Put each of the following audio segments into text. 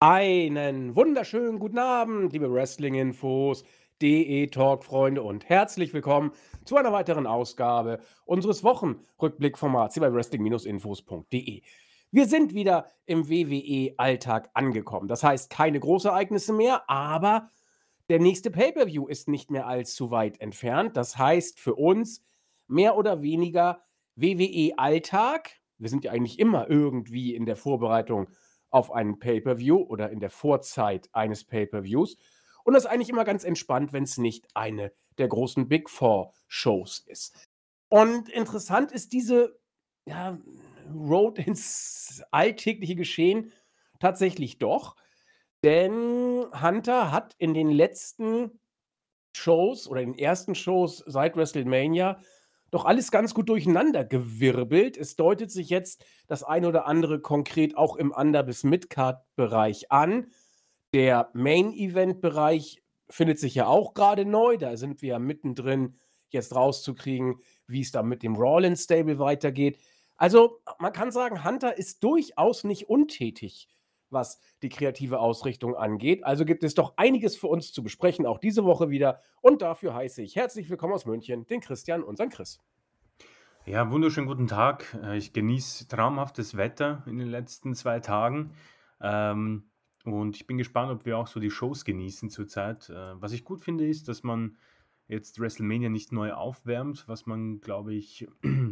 Einen wunderschönen guten Abend, liebe Wrestling-Infos, DE-Talk-Freunde und herzlich willkommen zu einer weiteren Ausgabe unseres Wochenrückblickformats hier bei wrestling-infos.de. Wir sind wieder im WWE-Alltag angekommen. Das heißt, keine Großereignisse mehr, aber der nächste Pay-Per-View ist nicht mehr allzu weit entfernt. Das heißt für uns mehr oder weniger WWE-Alltag. Wir sind ja eigentlich immer irgendwie in der Vorbereitung auf einen Pay-Per-View oder in der Vorzeit eines Pay-Per-Views. Und das ist eigentlich immer ganz entspannt, wenn es nicht eine der großen Big Four Shows ist. Und interessant ist diese ja, Road ins alltägliche Geschehen tatsächlich doch, denn Hunter hat in den letzten Shows oder in den ersten Shows seit WrestleMania doch alles ganz gut durcheinandergewirbelt. Es deutet sich jetzt das eine oder andere konkret auch im Under bis Midcard-Bereich an. Der Main-Event-Bereich findet sich ja auch gerade neu. Da sind wir ja mittendrin, jetzt rauszukriegen, wie es da mit dem Rollins-Stable weitergeht. Also, man kann sagen, Hunter ist durchaus nicht untätig, was die kreative Ausrichtung angeht. Also gibt es doch einiges für uns zu besprechen, auch diese Woche wieder. Und dafür heiße ich herzlich willkommen aus München den Christian, unseren Chris. Ja, wunderschönen guten Tag. Ich genieße traumhaftes Wetter in den letzten 2 Tagen. Ähm, und ich bin gespannt, ob wir auch so die Shows genießen zurzeit. Was ich gut finde, ist, dass man jetzt WrestleMania nicht neu aufwärmt, was man, glaube ich,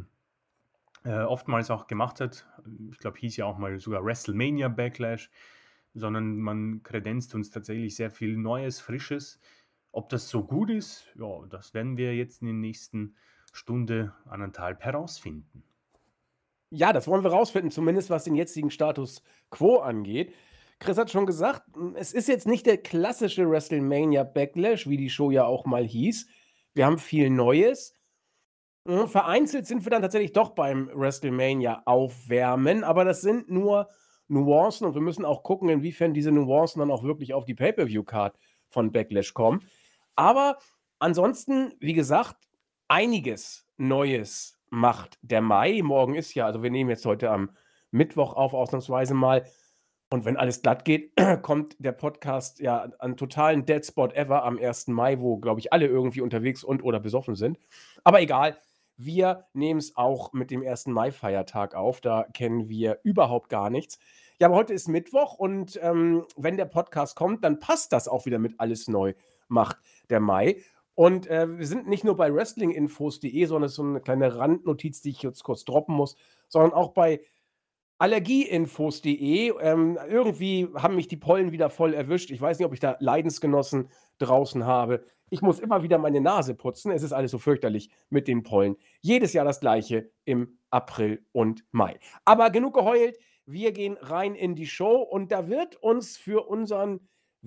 oftmals auch gemacht hat. Ich glaube, hieß ja auch mal sogar WrestleMania Backlash, sondern man kredenzt uns tatsächlich sehr viel Neues, Frisches. Ob das so gut ist, ja, das werden wir jetzt in den nächsten Stunde, 1,5 herausfinden. Ja, das wollen wir rausfinden, zumindest was den jetzigen Status quo angeht. Chris hat schon gesagt, es ist jetzt nicht der klassische WrestleMania Backlash, wie die Show ja auch mal hieß. Wir haben viel Neues. Vereinzelt sind wir dann tatsächlich doch beim WrestleMania Aufwärmen, aber das sind nur Nuancen und wir müssen auch gucken, inwiefern diese Nuancen dann auch wirklich auf die Pay-Per-View-Card von Backlash kommen. Aber ansonsten, wie gesagt, einiges Neues macht der Mai. Morgen ist ja, also wir nehmen jetzt heute am Mittwoch auf, ausnahmsweise mal. Und wenn alles glatt geht, kommt der Podcast ja an totalen Dead Spot ever am 1. Mai, wo, glaube ich, alle irgendwie unterwegs und oder besoffen sind. Aber egal, wir nehmen es auch mit dem 1. Mai-Feiertag auf. Da kennen wir überhaupt gar nichts. Ja, aber heute ist Mittwoch und wenn der Podcast kommt, dann passt das auch wieder mit alles neu macht der Mai. Und wir sind nicht nur bei wrestlinginfos.de, sondern es ist so eine kleine Randnotiz, die ich jetzt kurz droppen muss, sondern auch bei allergieinfos.de. Irgendwie haben mich die Pollen wieder voll erwischt. Ich weiß nicht, ob ich da Leidensgenossen draußen habe. Ich muss immer wieder meine Nase putzen. Es ist alles so fürchterlich mit den Pollen. Jedes Jahr das Gleiche im April und Mai. Aber genug geheult. Wir gehen rein in die Show und da wird uns für unseren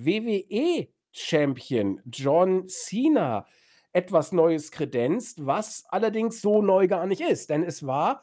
WWE-Champion John Cena etwas Neues kredenzt, was allerdings so neu gar nicht ist. Denn es war,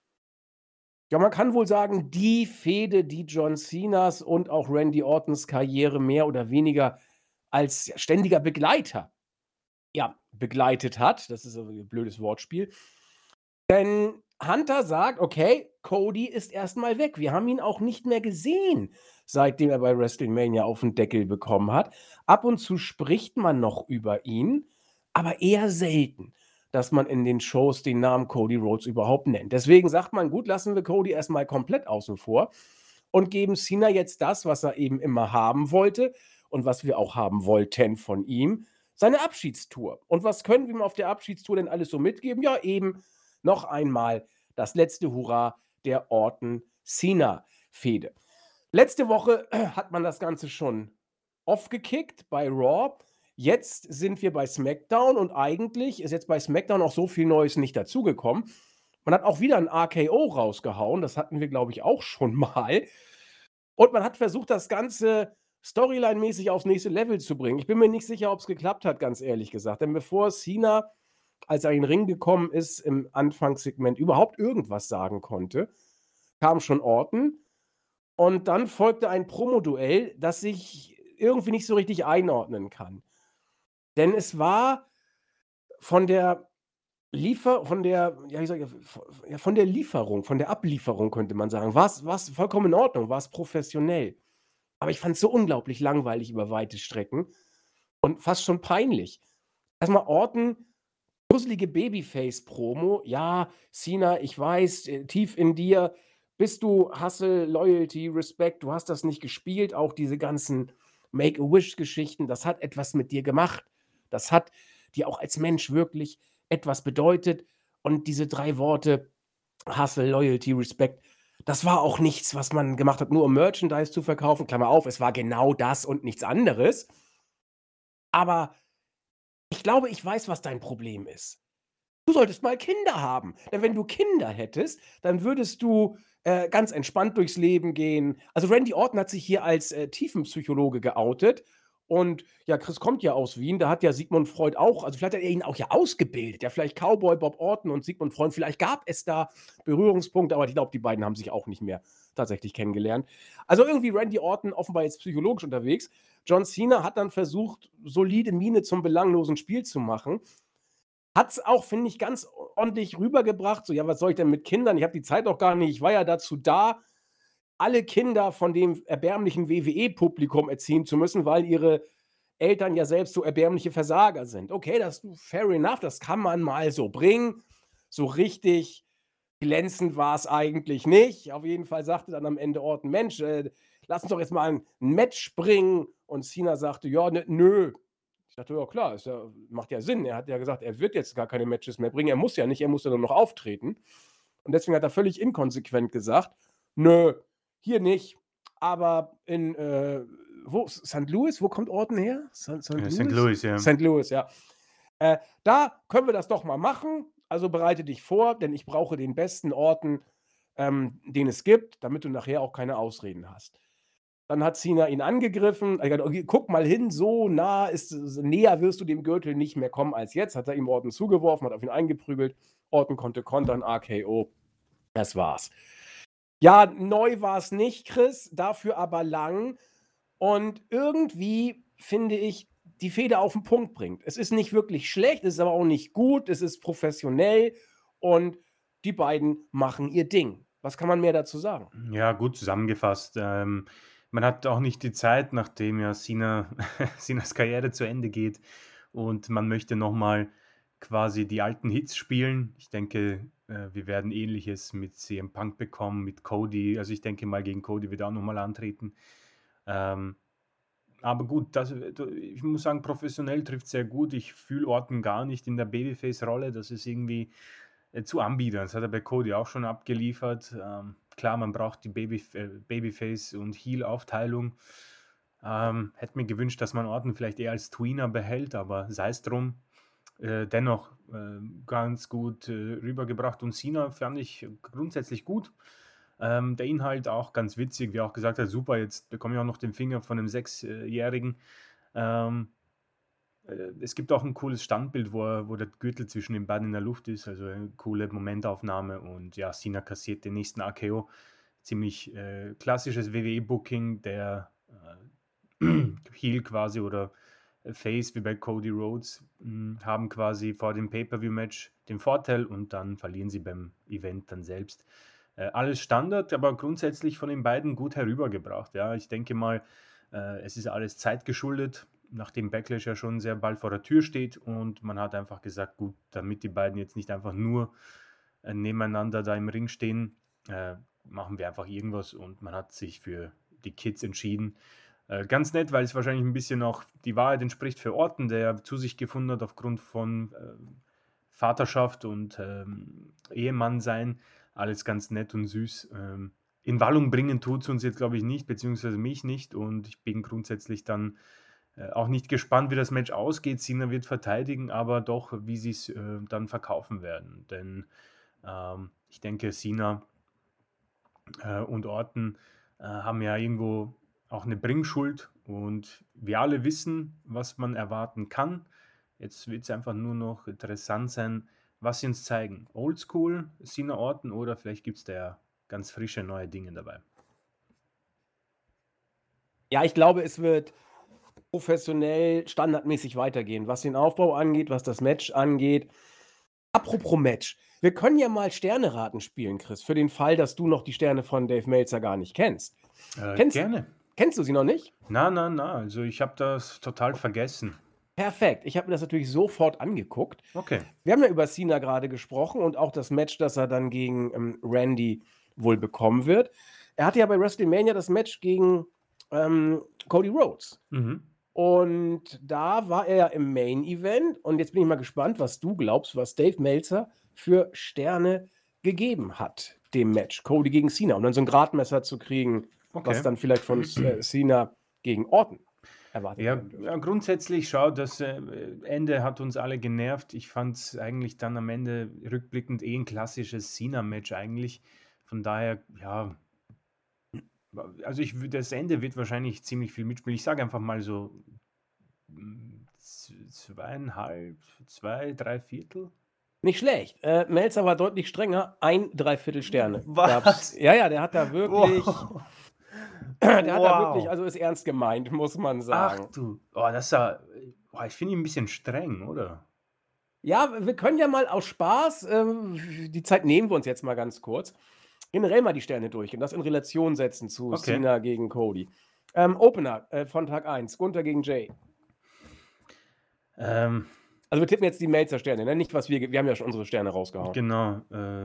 ja, man kann wohl sagen, die Fehde, die John Cenas und auch Randy Ortons Karriere mehr oder weniger als ständiger Begleiter, ja, begleitet hat. Das ist aber 'n blödes Wortspiel. Denn Hunter sagt: „Okay, Cody ist erst mal weg. Wir haben ihn auch nicht mehr gesehen, seitdem er bei WrestleMania auf 'n Deckel bekommen hat. Ab und zu spricht man noch über ihn, aber eher selten, dass man in den Shows den Namen Cody Rhodes überhaupt nennt. Deswegen sagt man: „Gut, lassen wir Cody erst mal komplett außen vor und geben Cena jetzt das, was er eben immer haben wollte und was wir auch haben wollten von ihm, seine Abschiedstour. Und was können wir ihm auf der Abschiedstour denn alles so mitgeben? Ja, eben noch einmal das letzte Hurra der Orton-Cena-Fehde. Letzte Woche hat man das Ganze schon aufgekickt bei Raw. Jetzt sind wir bei SmackDown und eigentlich ist jetzt bei SmackDown auch so viel Neues nicht dazugekommen. Man hat auch wieder ein RKO rausgehauen. Das hatten wir, glaube ich, auch schon mal. Und man hat versucht, das Ganze storyline-mäßig aufs nächste Level zu bringen. Ich bin mir nicht sicher, ob es geklappt hat, ganz ehrlich gesagt. Denn bevor Cena, als er in den Ring gekommen ist, im Anfangssegment überhaupt irgendwas sagen konnte, kam schon Orton. Und dann folgte ein Promoduell, das ich irgendwie nicht so richtig einordnen kann. Denn es war von der von der, ja, wie sage ich, ja, von der Ablieferung könnte man sagen, war's vollkommen in Ordnung, war's professionell. Aber ich fand es so unglaublich langweilig über weite Strecken und fast schon peinlich. Erst mal Orton, dusselige Babyface-Promo. Ja, Cena, ich weiß, tief in dir bist du Hustle, Loyalty, Respect. Du hast das nicht gespielt. Auch diese ganzen Make-A-Wish-Geschichten, das hat etwas mit dir gemacht. Das hat dir auch als Mensch wirklich etwas bedeutet. Und diese 3 Worte Hustle, Loyalty, Respect, das war auch nichts, was man gemacht hat, nur um Merchandise zu verkaufen. Klammer auf, es war genau das und nichts anderes. Aber ich glaube, ich weiß, was dein Problem ist. Du solltest mal Kinder haben. Denn wenn du Kinder hättest, dann würdest du, ganz entspannt durchs Leben gehen. Also, Randy Orton hat sich hier als, Tiefenpsychologe geoutet und ja, Chris kommt ja aus Wien, da hat ja Sigmund Freud auch also, vielleicht hat er ihn auch ja ausgebildet, ja, vielleicht Cowboy Bob Orton und Sigmund Freud, vielleicht gab es da Berührungspunkte, aber ich glaube, die beiden haben sich auch nicht mehr tatsächlich kennengelernt. Also, irgendwie Randy Orton offenbar jetzt psychologisch unterwegs. John Cena hat dann versucht, solide Miene zum belanglosen Spiel zu machen. Hat's auch, finde ich, ganz ordentlich rübergebracht, so: „Ja, was soll ich denn mit Kindern? Ich habe die Zeit doch gar nicht. Ich war ja dazu da, alle Kinder von dem erbärmlichen WWE-Publikum erziehen zu müssen, weil ihre Eltern ja selbst so erbärmliche Versager sind.“ Okay, das fair enough, das kann man mal so bringen. So richtig glänzend war's eigentlich nicht. Auf jeden Fall sagte dann am Ende Orton: „Mensch, lass uns doch jetzt mal 'n Match bringen.“ Und Cena sagte: „Ja, nö.“ Ich dachte: „Ja klar, ist ja macht ja Sinn.“ Er hat ja gesagt, er wird jetzt gar keine Matches mehr bringen. Er muss ja nicht, er muss ja nur noch auftreten. Und deswegen hat er völlig inkonsequent gesagt: „Nö, hier nicht, aber in, wo St. Louis? Wo kommt Orton her? St. St. Louis? Louis, ja. St. Louis, ja. Da können wir das doch mal machen. Also, bereite dich vor, denn ich brauche den besten Orton, den es gibt, damit du nachher auch keine Ausreden hast.“ Dann hat Cena ihn angegriffen. Er hat gesagt: „Okay, guck mal hin, so nah ist näher wirst du dem Gürtel nicht mehr kommen als jetzt.“ Hat er ihm Orton zugeworfen, hat auf ihn eingeprügelt. Orton konnte kontern, RKO. Das war's. Ja, neu war's nicht, Chris, dafür aber lang. Und irgendwie finde ich, die Fehde auf 'n Punkt bringt. Es ist nicht wirklich schlecht, es ist aber auch nicht gut, es ist professionell und die beiden machen ihr Ding. Was kann man mehr dazu sagen? Ja, gut zusammengefasst. Man hat auch nicht die Zeit, nachdem ja Cenas Karriere zu Ende geht und man möchte noch mal quasi die alten Hits spielen. Ich denke, wir werden Ähnliches mit CM Punk bekommen, mit Cody. Also, ich denke mal, gegen Cody wird er auch noch mal antreten. Ähm, aber gut, ich muss sagen, professionell trifft sehr gut. Ich fühle Orton gar nicht in der Babyface-Rolle. Das ist irgendwie zu anbiedern. Das hat er bei Cody auch schon abgeliefert. Klar, man braucht die Babyface und Heel-Aufteilung. Hätte mir gewünscht, dass man Orton vielleicht eher als Tweener behält, aber sei es drum. Dennoch ganz gut rübergebracht und Cena fand ich grundsätzlich gut. Der Inhalt auch ganz witzig, wie er auch gesagt hat, super, jetzt bekomme ich auch noch den Finger von einem Sechsjährigen. Ähm, Es gibt auch ein cooles Standbild, wo der Gürtel zwischen den beiden in der Luft ist, also eine coole Momentaufnahme und ja, Cena kassiert den nächsten RKO. Ziemlich, klassisches WWE-Booking, der, Heel quasi oder, Face wie bei Cody Rhodes, haben quasi vor dem Pay-Per-View-Match den Vorteil und dann verlieren sie beim Event dann selbst. Alles Standard, aber grundsätzlich von den beiden gut herübergebracht, ja. Ich denke mal, es ist alles zeitgeschuldet, nachdem Backlash ja schon sehr bald vor der Tür steht und man hat einfach gesagt: „Gut, damit die beiden jetzt nicht einfach nur, nebeneinander da im Ring stehen, machen wir einfach irgendwas“, und man hat sich für die Kids entschieden. Ganz nett, weil es wahrscheinlich ein bisschen auch die Wahrheit entspricht für Orton, der ja zu sich gefunden hat aufgrund von, Vaterschaft und, Ehemann sein. Alles ganz nett und süß. In Wallung bringen tut's uns jetzt, glaube ich, nicht, beziehungsweise mich nicht, und ich bin grundsätzlich dann, auch nicht gespannt, wie das Match ausgeht. Cena wird verteidigen, aber doch, wie sie's, dann verkaufen werden. Denn, ich denke, Cena und Orton, haben ja irgendwo auch eine Bringschuld und wir alle wissen, was man erwarten kann. Jetzt wird es einfach nur noch interessant sein, was sie uns zeigen. Oldschool, Cena Orton, oder vielleicht gibt es da ja ganz frische neue Dinge dabei. Ja, ich glaube, es wird professionell standardmäßig weitergehen, was den Aufbau angeht, was das Match angeht. Apropos Match, wir können ja mal Sterneraten spielen, Chris, für den Fall, dass du noch die Sterne von Dave Meltzer gar nicht kennst. Kennst Gerne. Kennst du sie noch nicht? Na, na, na, also ich habe das total vergessen. Perfekt. Ich habe mir das natürlich sofort angeguckt. Okay. Wir haben ja über Cena gerade gesprochen und auch das Match, das er dann gegen, Randy wohl bekommen wird. Er hatte ja bei WrestleMania das Match gegen, Cody Rhodes. Mhm. Und da war er ja im Main Event und jetzt bin ich mal gespannt, was du glaubst, was Dave Meltzer für Sterne gegeben hat dem Match, Cody gegen Cena, um dann so 'n Gradmesser zu kriegen, was Okay. dann vielleicht von Cena gegen Orton erwartet Ja, werden dürfte. ja, grundsätzlich schau, das, Ende hat uns alle genervt. Ich fand's eigentlich dann am Ende rückblickend eh 'n klassisches Cena-Match eigentlich. Von daher, ja, also ich wü das Ende wird wahrscheinlich ziemlich viel mitspielen. Ich sage einfach mal so, 2,5, 2, 3/4. Nicht schlecht. Meltzer war deutlich strenger, 1 3/4 Sterne gab's. Was? Ja, ja, der hat da wirklich Wow. der hat da wirklich Wow. also ist ernst gemeint, muss man Ach sagen. du, oh, das ist ja ich finde ihn 'n bisschen streng, oder? Ja, wir können ja mal aus Spaß, die Zeit nehmen wir uns jetzt mal ganz kurz, generell mal die Sterne durchgehen, das in Relation setzen zu Okay. Cena gegen Cody. Opener, von Tag 1, Gunther gegen Jay. Ähm, Also, wir tippen jetzt die Meltzer-Sterne, ne? Nicht, was wir haben ja schon unsere Sterne rausgehauen. genau,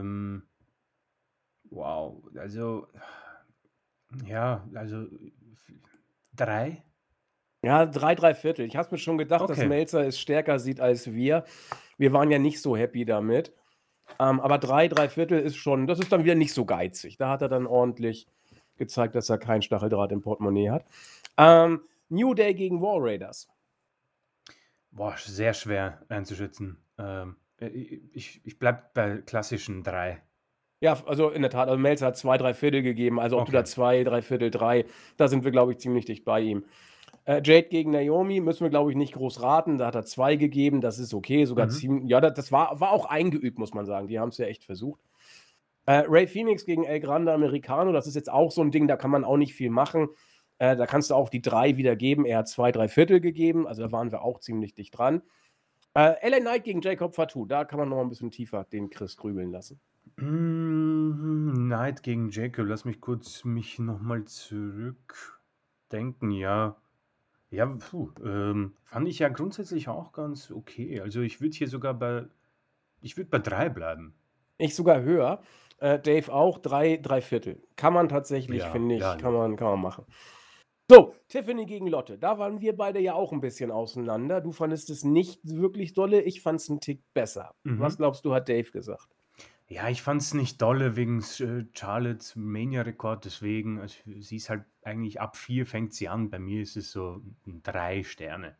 wow, also, ja, also, 3? Ja, 3 3/4. Ich habe mir schon gedacht, dass Okay. Meltzer es stärker sieht als wir. Wir waren ja nicht so happy damit. Aber 3 3/4 ist schon das ist dann wieder nicht so geizig. Da hat er dann ordentlich gezeigt, dass er kein Stacheldraht im Portemonnaie hat. New Day gegen War Raiders. Boah, sehr schwer einzuschätzen. Ich bleibe bei klassischen 3. Ja, also in der Tat, also Meltzer hat 2 3/4 gegeben, also ob du da Okay. 2 3/4, 3, da sind wir, glaube ich, ziemlich dicht bei ihm. Jade gegen Naomi müssen wir, glaube ich, nicht groß raten. Da hat er 2 gegeben, das ist okay, sogar Mhm. ziemlich ja, das war auch eingeübt, muss man sagen. Die haben's ja echt versucht. Rey Fénix gegen El Grande Americano, das ist jetzt auch so 'n Ding, da kann man auch nicht viel machen. Da kannst du auch die 3 wieder geben. Er hat 2 3/4 gegeben, also da waren wir auch ziemlich dicht dran. LA Knight gegen Jacob Fatu, da kann man noch mal 'n bisschen tiefer den Chris grübeln lassen. Knight gegen Jacob. Lass mich kurz mich noch mal zurückdenken. Ja. Ja, fand ich ja grundsätzlich auch ganz okay. Also, ich würde bei 3 bleiben. Ich sogar höher. Dave auch, 3 3/4. Kann man tatsächlich, Ja, finde ja, ich ja. kann man machen. So, Tiffany gegen Lotte. Da waren wir beide ja auch 'n bisschen auseinander. Du fandest es nicht wirklich dolle, ich fand's 'n Tick besser. Was Mhm. glaubst du, hat Dave gesagt? Ja, ich fand's nicht dolle wegen Charlottes Mania-Rekord, deswegen also, sie ist halt eigentlich ab 4 fängt sie an. Bei mir ist es so 3 Sterne.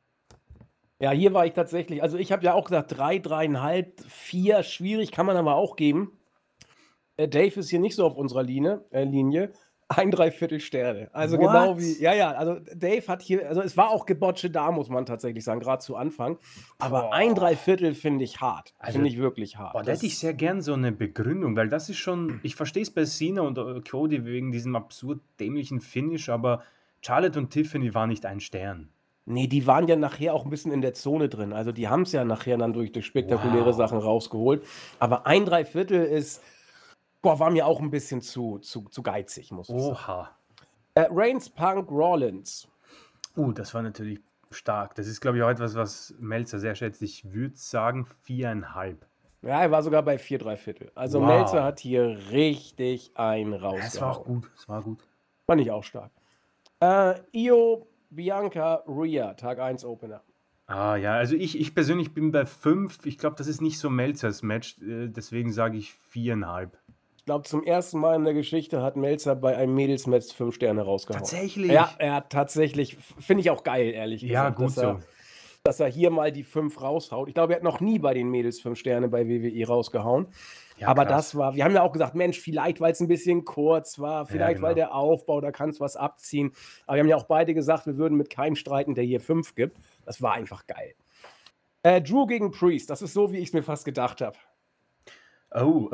Ja, hier war ich tatsächlich also, ich habe ja auch gesagt 3, 3,5, 4, schwierig, kann man aber auch geben. Dave ist hier nicht so auf unserer Linie. 1 3/4 Sterne. Also, genau wie What? ja, ja, also, Dave hat hier also, es war auch Gebotsche da, muss man tatsächlich sagen, grad zu Anfang. Aber 1 Boah. 3/4 finde ich hart. Also, Finde ich wirklich hart. boah, da hätte ich Das sehr gern so 'ne Begründung, weil das ist schon ich verstehe es bei Cena und, Cody wegen diesem absurd dämlichen Finish, aber Charlotte und Tiffany war nicht ein Stern. ne, die waren ja nachher auch 'n bisschen in der Zone drin. Also, die haben's ja nachher dann durch spektakuläre Sachen Wow. rausgeholt. Aber 1 3/4 ist boah, war mir auch 'n bisschen zu geizig, muss ich sagen. Oha. Reigns, Punk, Rollins. Das war natürlich stark. Das ist, glaube ich, auch etwas, was Meltzer sehr schätzt. Ich würde sagen 4,5. Ja, er war sogar bei 4 3/4. Also, Meltzer Wow. hat hier richtig einen Ja, es war auch rausgehauen. gut. Es war gut. Fand ich auch stark. Io, Bianca, Rhea, Tag 1 Opener. Ja, also ich persönlich bin bei 5. Ich glaube, das ist nicht so Meltzers Match, deswegen sage ich 4,5. Ich glaube, zum ersten Mal in der Geschichte hat Meltzer bei einem Mädelsmatch 5 Sterne rausgehauen. Ja, Tatsächlich? er hat tatsächlich finde ich auch geil, ehrlich Ja, gesagt, gut so. dass er hier mal die 5 raushaut. Ich glaube, er hat noch nie bei den Mädels 5 Sterne bei WWE rausgehauen. Ja, Aber krass. das war wir haben ja auch gesagt: „Mensch, vielleicht, weil's 'n bisschen kurz war, Ja, vielleicht, weil genau. der Aufbau, da kannst was abziehen.“ Aber wir haben ja auch beide gesagt, wir würden mit keinem streiten, der hier 5 gibt. Das war einfach geil. Drew gegen Priest, das ist so, wie ich's mir fast gedacht habe. Oh,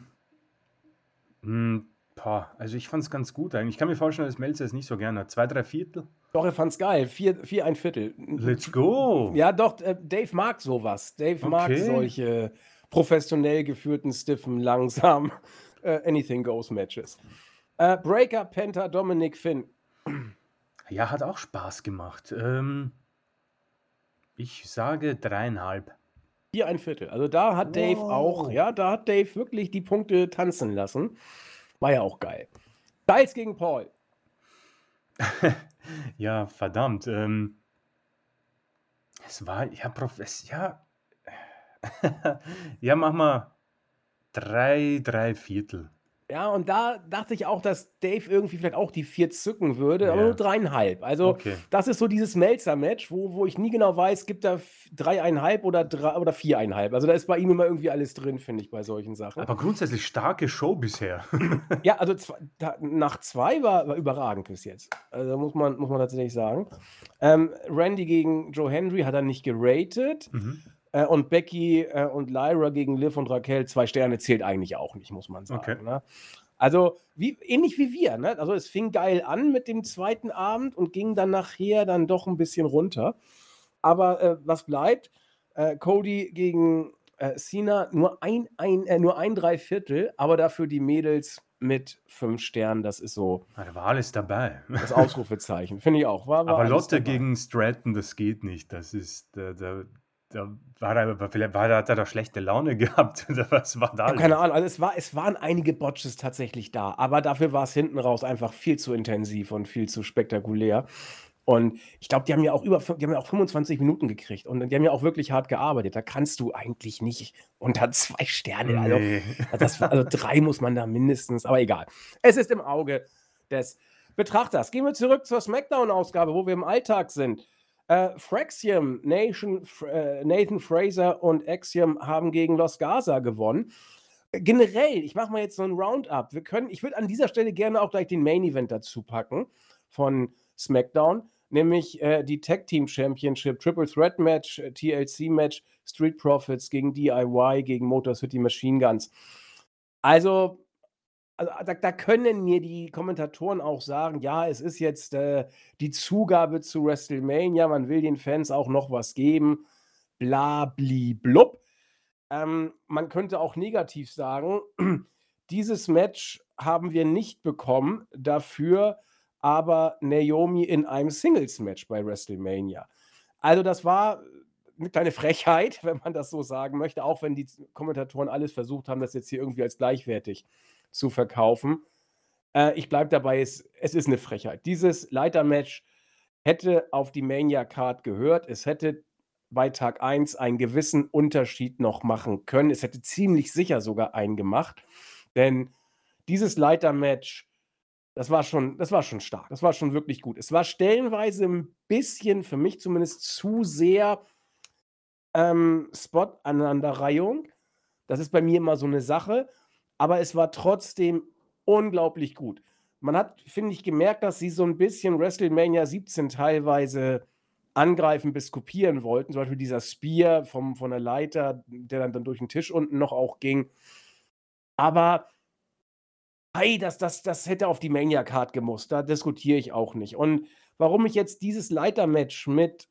also ich fand's ganz gut eigentlich. Ich kann mir vorstellen, dass Meltzer es nicht so gern hat. 2 3/4? Doch, er fand's geil. 4 1/4. Let's go. Ja, doch, Dave mag so was. Dave mag Okay. solche professionell geführten, stiffen, langsamen, Anything Goes Matches. Breaker, Penta, Dominic, Finn. Ja, hat auch Spaß gemacht. Ich sage 3,5. 4 1/4. Also, da hat Dave auch Wow. ja, da hat Dave wirklich die Punkte tanzen lassen. War ja auch geil. Styles gegen Paul. Ja, verdammt. Es war ja ja, mach mal 3 3/4. Ja, und da dachte ich auch, dass Dave irgendwie vielleicht auch die 4 zücken würde, aber nur Ja, 3,5. Also, okay. das ist so dieses Meltzer-Match, wo ich nie genau weiß, gibt er 3,5 oder 4,5. Also, da ist bei ihm immer irgendwie alles drin, finde ich, bei solchen Sachen. Aber grundsätzlich starke Show bisher. Ja, also nach 2 war überragend bis jetzt. Also, muss man tatsächlich sagen. Randy gegen Joe Hendry hat er nicht geratet. Mhm, Und Becky, und Lyra gegen Liv und Raquel, 2 Sterne zählt eigentlich auch nicht, muss man okay. sagen, ne? Also, ähnlich wie wir, ne? Also, es fing geil an mit dem zweiten Abend und ging dann nachher dann doch ein bisschen runter. Aber, was bleibt? Cody gegen, Cena, nur ein Dreiviertel, aber dafür die Mädels mit 5 Sternen. Das ist so Da war alles dabei. das Ausrufezeichen. Finde ich auch. War Aber alles Lotte dabei. gegen Stratton, das geht nicht. Das ist da hat er da schlechte Laune gehabt oder was war Ich da habe keine los? Ahnung. Also, es waren einige Botches tatsächlich da, aber dafür war es hinten raus einfach viel zu intensiv und viel zu spektakulär. Und ich glaube, die haben ja auch 25 Minuten gekriegt und die haben ja auch wirklich hart gearbeitet. Da kannst du eigentlich nicht unter 2 Sterne, also, Ne. also 3 muss man da mindestens, aber egal. Es ist im Auge des Betrachters. Gehen wir zurück zur SmackDown-Ausgabe, wo wir im Alltag sind. Fraxium, Nathan Fraser und Axiom haben gegen Los Garza gewonnen. Generell, ich mache mal jetzt so 'n Roundup. Ich würde an dieser Stelle gerne auch gleich den Main Event dazu packen von SmackDown, nämlich, die Tag Team Championship Triple Threat Match, TLC Match, Street Profits gegen DIY gegen Motor City Machine Guns. Also da können mir die Kommentatoren auch sagen: „Ja, es ist jetzt, die Zugabe zu WrestleMania, man will den Fans auch noch was geben, bla bli blub.“ Man könnte auch negativ sagen, dieses Match haben wir nicht bekommen, dafür aber Naomi in einem Singles-Match bei WrestleMania. Also, das war 'ne kleine Frechheit, wenn man das so sagen möchte, auch wenn die Kommentatoren alles versucht haben, das jetzt hier irgendwie als gleichwertig zu verkaufen. Ich bleibe dabei, es ist 'ne Frechheit. Dieses Leitermatch hätte auf die Mania-Card gehört. Es hätte bei Tag 1 einen gewissen Unterschied noch machen können. Es hätte ziemlich sicher sogar einen gemacht, denn dieses Leitermatch, das war schon stark. Das war schon wirklich gut. Es war stellenweise 'n bisschen, für mich zumindest, zu sehr, Spot-Aneinanderreihung. Das ist bei mir immer so 'ne Sache, aber es war trotzdem unglaublich gut. Man hat, finde ich, gemerkt, dass sie so 'n bisschen WrestleMania 17 teilweise angreifen bis kopieren wollten. Zum Beispiel dieser Spear von der Leiter, der dann durch 'n Tisch unten noch auch ging. Aber ei, das hätte auf die Mania-Card gemusst, da diskutiere ich auch nicht. Und warum ich jetzt dieses Leitermatch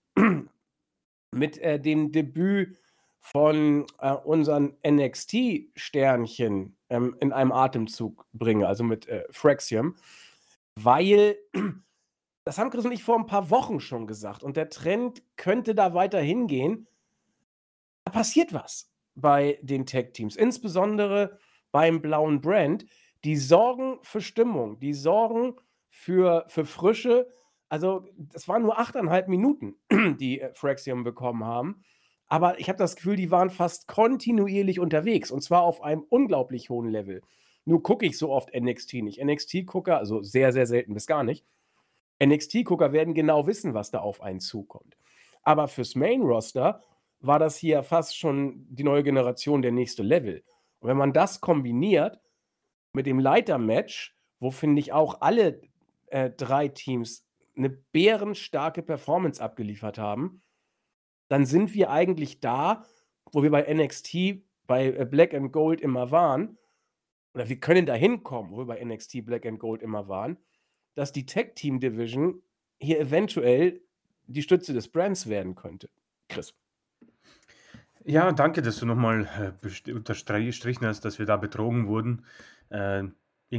mit dem Debüt von, unseren NXT-Sternchen, in einem Atemzug bringe, also mit, Fraxium, weil das haben Chris und ich vor 'n paar Wochen schon gesagt und der Trend könnte da weiter hingehen. Da passiert was bei den Tag-Teams, insbesondere beim blauen Brand. Die sorgen für Stimmung, die sorgen für Frische. Also, das waren nur 8,5 Minuten, die, Fraxium bekommen haben, aber ich habe das Gefühl, die waren fast kontinuierlich unterwegs und zwar auf einem unglaublich hohen Level. Nur gucke ich so oft NXT nicht. NXT-Gucker, also sehr, sehr selten bis gar nicht. NXT-Gucker werden genau wissen, was da auf einen zukommt. Aber fürs Main-Roster war das hier fast schon die neue Generation, der nächste Level. Und wenn man das kombiniert mit dem Leiter-Match, wo, finde ich, auch alle, 3 Teams 'ne bärenstarke Performance abgeliefert haben, dann sind wir eigentlich da, wo wir bei NXT bei, Black and Gold immer waren, oder wir können da hinkommen, wo wir bei NXT Black and Gold immer waren, dass die Tag Team Division hier eventuell die Stütze des Brands werden könnte. Chris. Ja, danke, dass du noch mal, unterstrichen hast, dass wir da betrogen wurden. Irgendwie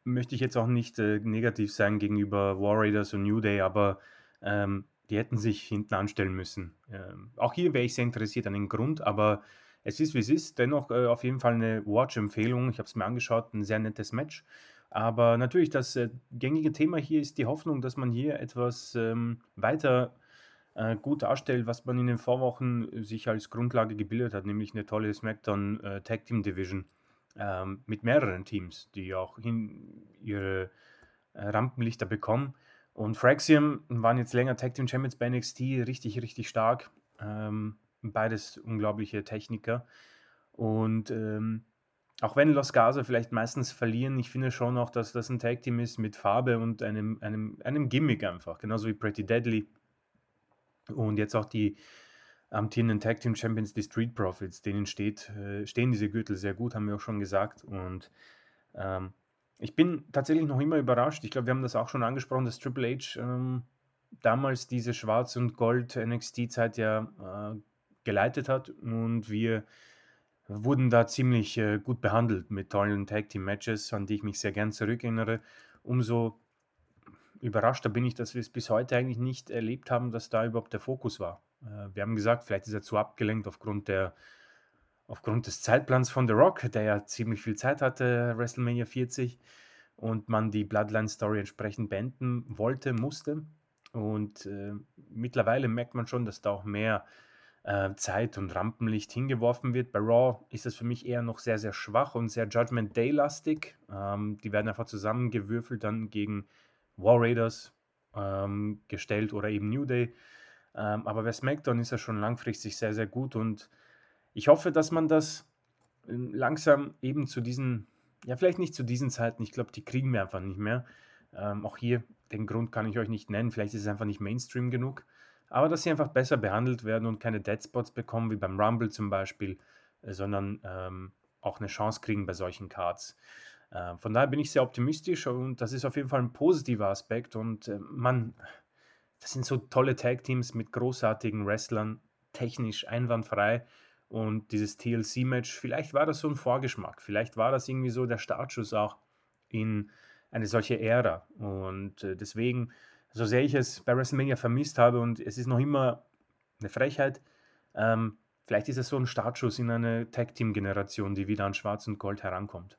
möchte ich jetzt auch nicht negativ sein gegenüber War Raiders und New Day, aber die hätten sich hinten anstellen müssen. Auch hier wäre ich sehr interessiert an den Grund, aber es ist, wie es ist. Dennoch auf jeden Fall eine Watch-Empfehlung. Ich habe es mir angeschaut, ein sehr nettes Match. Aber natürlich, das gängige Thema hier ist die Hoffnung, dass man hier etwas weiter gut darstellt, was man in den Vorwochen sich als Grundlage gebildet hat, nämlich eine tolle SmackDown Tag Team Division mit mehreren Teams, die auch ihre Rampenlichter bekommen. Und Fraxium waren jetzt länger Tag Team Champions bei NXT, richtig, richtig stark. Beides unglaubliche Techniker. Und auch wenn Los Gaza vielleicht meistens verlieren, ich finde schon auch, dass das ein Tag Team ist mit Farbe und einem Gimmick einfach, genauso wie Pretty Deadly. Und jetzt auch die amtierenden Tag Team Champions, die Street Profits, denen stehen diese Gürtel sehr gut, haben wir auch schon gesagt. Und ähm, ich bin tatsächlich noch immer überrascht. Ich glaube, wir haben das auch schon angesprochen, dass Triple H damals diese Schwarz- und Gold NXT-Zeit ja geleitet hat und wir wurden da ziemlich gut behandelt mit tollen Tag Team Matches, an die ich mich sehr gern zurückerinnere. Umso überraschter bin ich, dass wir es bis heute eigentlich nicht erlebt haben, dass da überhaupt der Fokus war. Wir haben gesagt, vielleicht ist er zu abgelenkt aufgrund des Zeitplans von The Rock, der ja ziemlich viel Zeit hatte, WrestleMania 40, und man die Bloodline-Story entsprechend beenden wollte, musste. Und mittlerweile merkt man schon, dass da auch mehr Zeit und Rampenlicht hingeworfen wird. Bei Raw ist es für mich eher noch sehr, sehr schwach und sehr Judgment Day-lastig. Die werden einfach zusammengewürfelt dann gegen War Raiders gestellt oder eben New Day. Aber bei SmackDown ist er schon langfristig sehr, sehr gut und ich hoffe, dass man das langsam eben zu diesen, ja, vielleicht nicht zu diesen Zeiten, ich glaube, die kriegen wir einfach nicht mehr. Auch hier, den Grund kann ich euch nicht nennen, vielleicht ist es einfach nicht Mainstream genug, aber dass sie einfach besser behandelt werden und keine Deadspots bekommen, wie beim Rumble zum Beispiel, sondern auch eine Chance kriegen bei solchen Cards. Von daher bin ich sehr optimistisch und das ist auf jeden Fall ein positiver Aspekt und das sind so tolle Tag-Teams mit großartigen Wrestlern, technisch einwandfrei. Und dieses TLC-Match, vielleicht war das so ein Vorgeschmack, vielleicht war das irgendwie so der Startschuss auch in eine solche Ära. Und deswegen, so sehr ich es bei WrestleMania vermisst habe und es ist noch immer eine Frechheit, vielleicht ist es so ein Startschuss in eine Tag-Team-Generation, die wieder an Schwarz und Gold herankommt.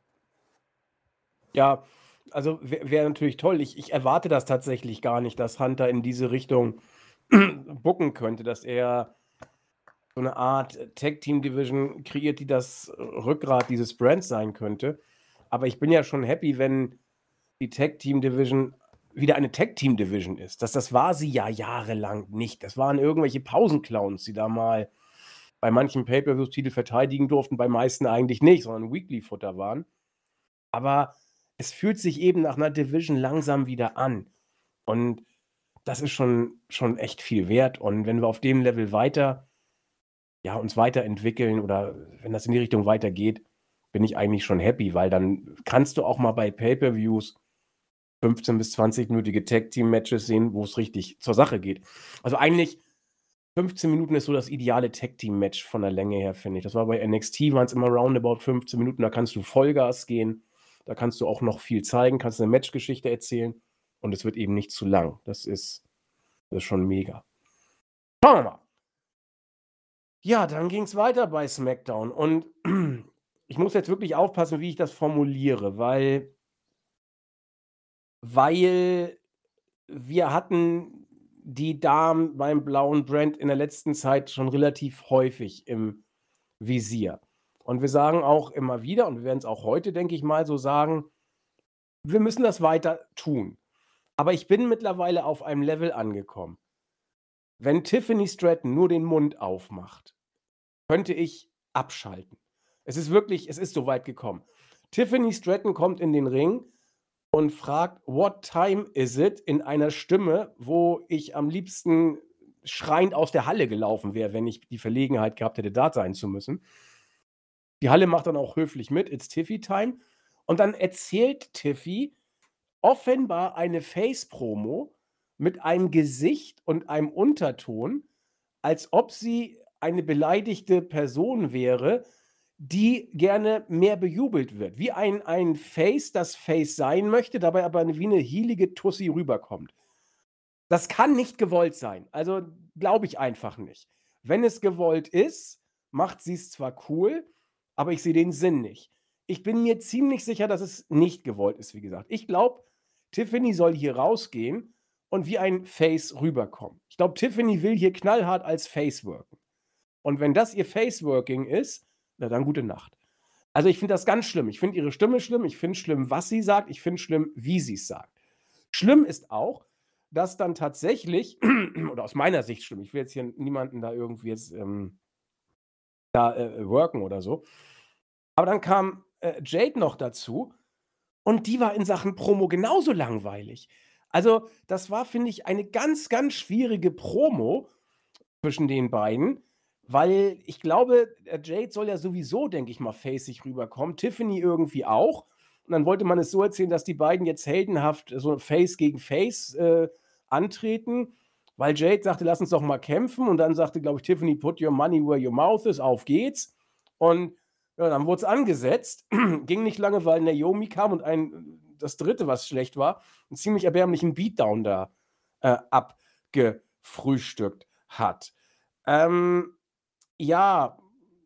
Ja, also wäre natürlich toll. Ich erwarte das tatsächlich gar nicht, dass Hunter in diese Richtung booken könnte, dass er so eine Art Tag-Team-Division kreiert, die das Rückgrat dieses Brands sein könnte. Aber ich bin ja schon happy, wenn die Tag-Team-Division wieder eine Tag-Team-Division ist. Das war sie ja jahrelang nicht. Das waren irgendwelche Pausenclowns, die da mal bei manchen Pay-per-Views Titel verteidigen durften, bei meisten eigentlich nicht, sondern Weekly-Futter waren. Aber es fühlt sich eben nach einer Division langsam wieder an. Und das ist schon echt viel wert. Und wenn wir auf dem Level uns weiterentwickeln oder wenn das in die Richtung weitergeht, bin ich eigentlich schon happy, weil dann kannst du auch mal bei Pay-per-Views 15 bis 20-minütige Tag-Team-Matches sehen, wo es richtig zur Sache geht. Also eigentlich 15 Minuten ist so das ideale Tag-Team-Match von der Länge her, finde ich. Das war bei NXT, waren es immer roundabout 15 Minuten, da kannst du Vollgas gehen, da kannst du auch noch viel zeigen, kannst eine Matchgeschichte erzählen und es wird eben nicht zu lang. Das ist schon mega. Schauen wir mal. Ja, dann ging es weiter bei SmackDown und ich muss jetzt wirklich aufpassen, wie ich das formuliere, weil wir hatten die Damen beim blauen Brand in der letzten Zeit schon relativ häufig im Visier. Und wir sagen auch immer wieder, und wir werden es auch heute, denke ich mal, so sagen, wir müssen das weiter tun. Aber ich bin mittlerweile auf einem Level angekommen. Wenn Tiffany Stratton nur den Mund aufmacht, könnte ich abschalten. Es ist so weit gekommen. Tiffany Stratton kommt in den Ring und fragt: „What time is it?" in einer Stimme, wo ich am liebsten schreiend aus der Halle gelaufen wäre, wenn ich die Verlegenheit gehabt hätte, da sein zu müssen. Die Halle macht dann auch höflich mit: „It's Tiffy time." Und dann erzählt Tiffy offenbar eine Face-Promo mit einem Gesicht und einem Unterton, als ob sie eine beleidigte Person wäre, die gerne mehr bejubelt wird. Wie ein Face, das Face sein möchte, dabei aber wie 'ne hielige Tussi rüberkommt. Das kann nicht gewollt sein. Also, glaube ich einfach nicht. Wenn es gewollt ist, macht sie's zwar cool, aber ich sehe den Sinn nicht. Ich bin mir ziemlich sicher, dass es nicht gewollt ist, wie gesagt. Ich glaube, Tiffany soll hier rausgehen und wie ein Face rüberkommen. Ich glaube, Tiffany will hier knallhart als Face worken. Und wenn das ihr Face-Working ist, na dann gute Nacht. Also, ich finde das ganz schlimm. Ich finde ihre Stimme schlimm, ich finde schlimm, was sie sagt, ich finde schlimm, wie sie's sagt. Schlimm ist auch, dass dann tatsächlich oder aus meiner Sicht schlimm, ich will jetzt hier niemanden da irgendwie jetzt, worken oder so. Aber dann kam, Jade noch dazu und die war in Sachen Promo genauso langweilig. Also, das war, finde ich, eine ganz, ganz schwierige Promo zwischen den beiden, weil ich glaube, Jade soll ja sowieso, denke ich mal, faceig rüberkommen, Tiffany irgendwie auch. Und dann wollte man es so erzählen, dass die beiden jetzt heldenhaft so Face gegen Face, antreten, weil Jade sagte: „Lass uns doch mal kämpfen." Und dann sagte, glaube ich, Tiffany: „Put your money where your mouth is, auf geht's." Und ja, dann wurde es angesetzt. Ging nicht lange, weil Naomi kam und das Dritte, was schlecht war, 'n ziemlich erbärmlichen Beatdown da, abgefrühstückt hat. Ähm, ja,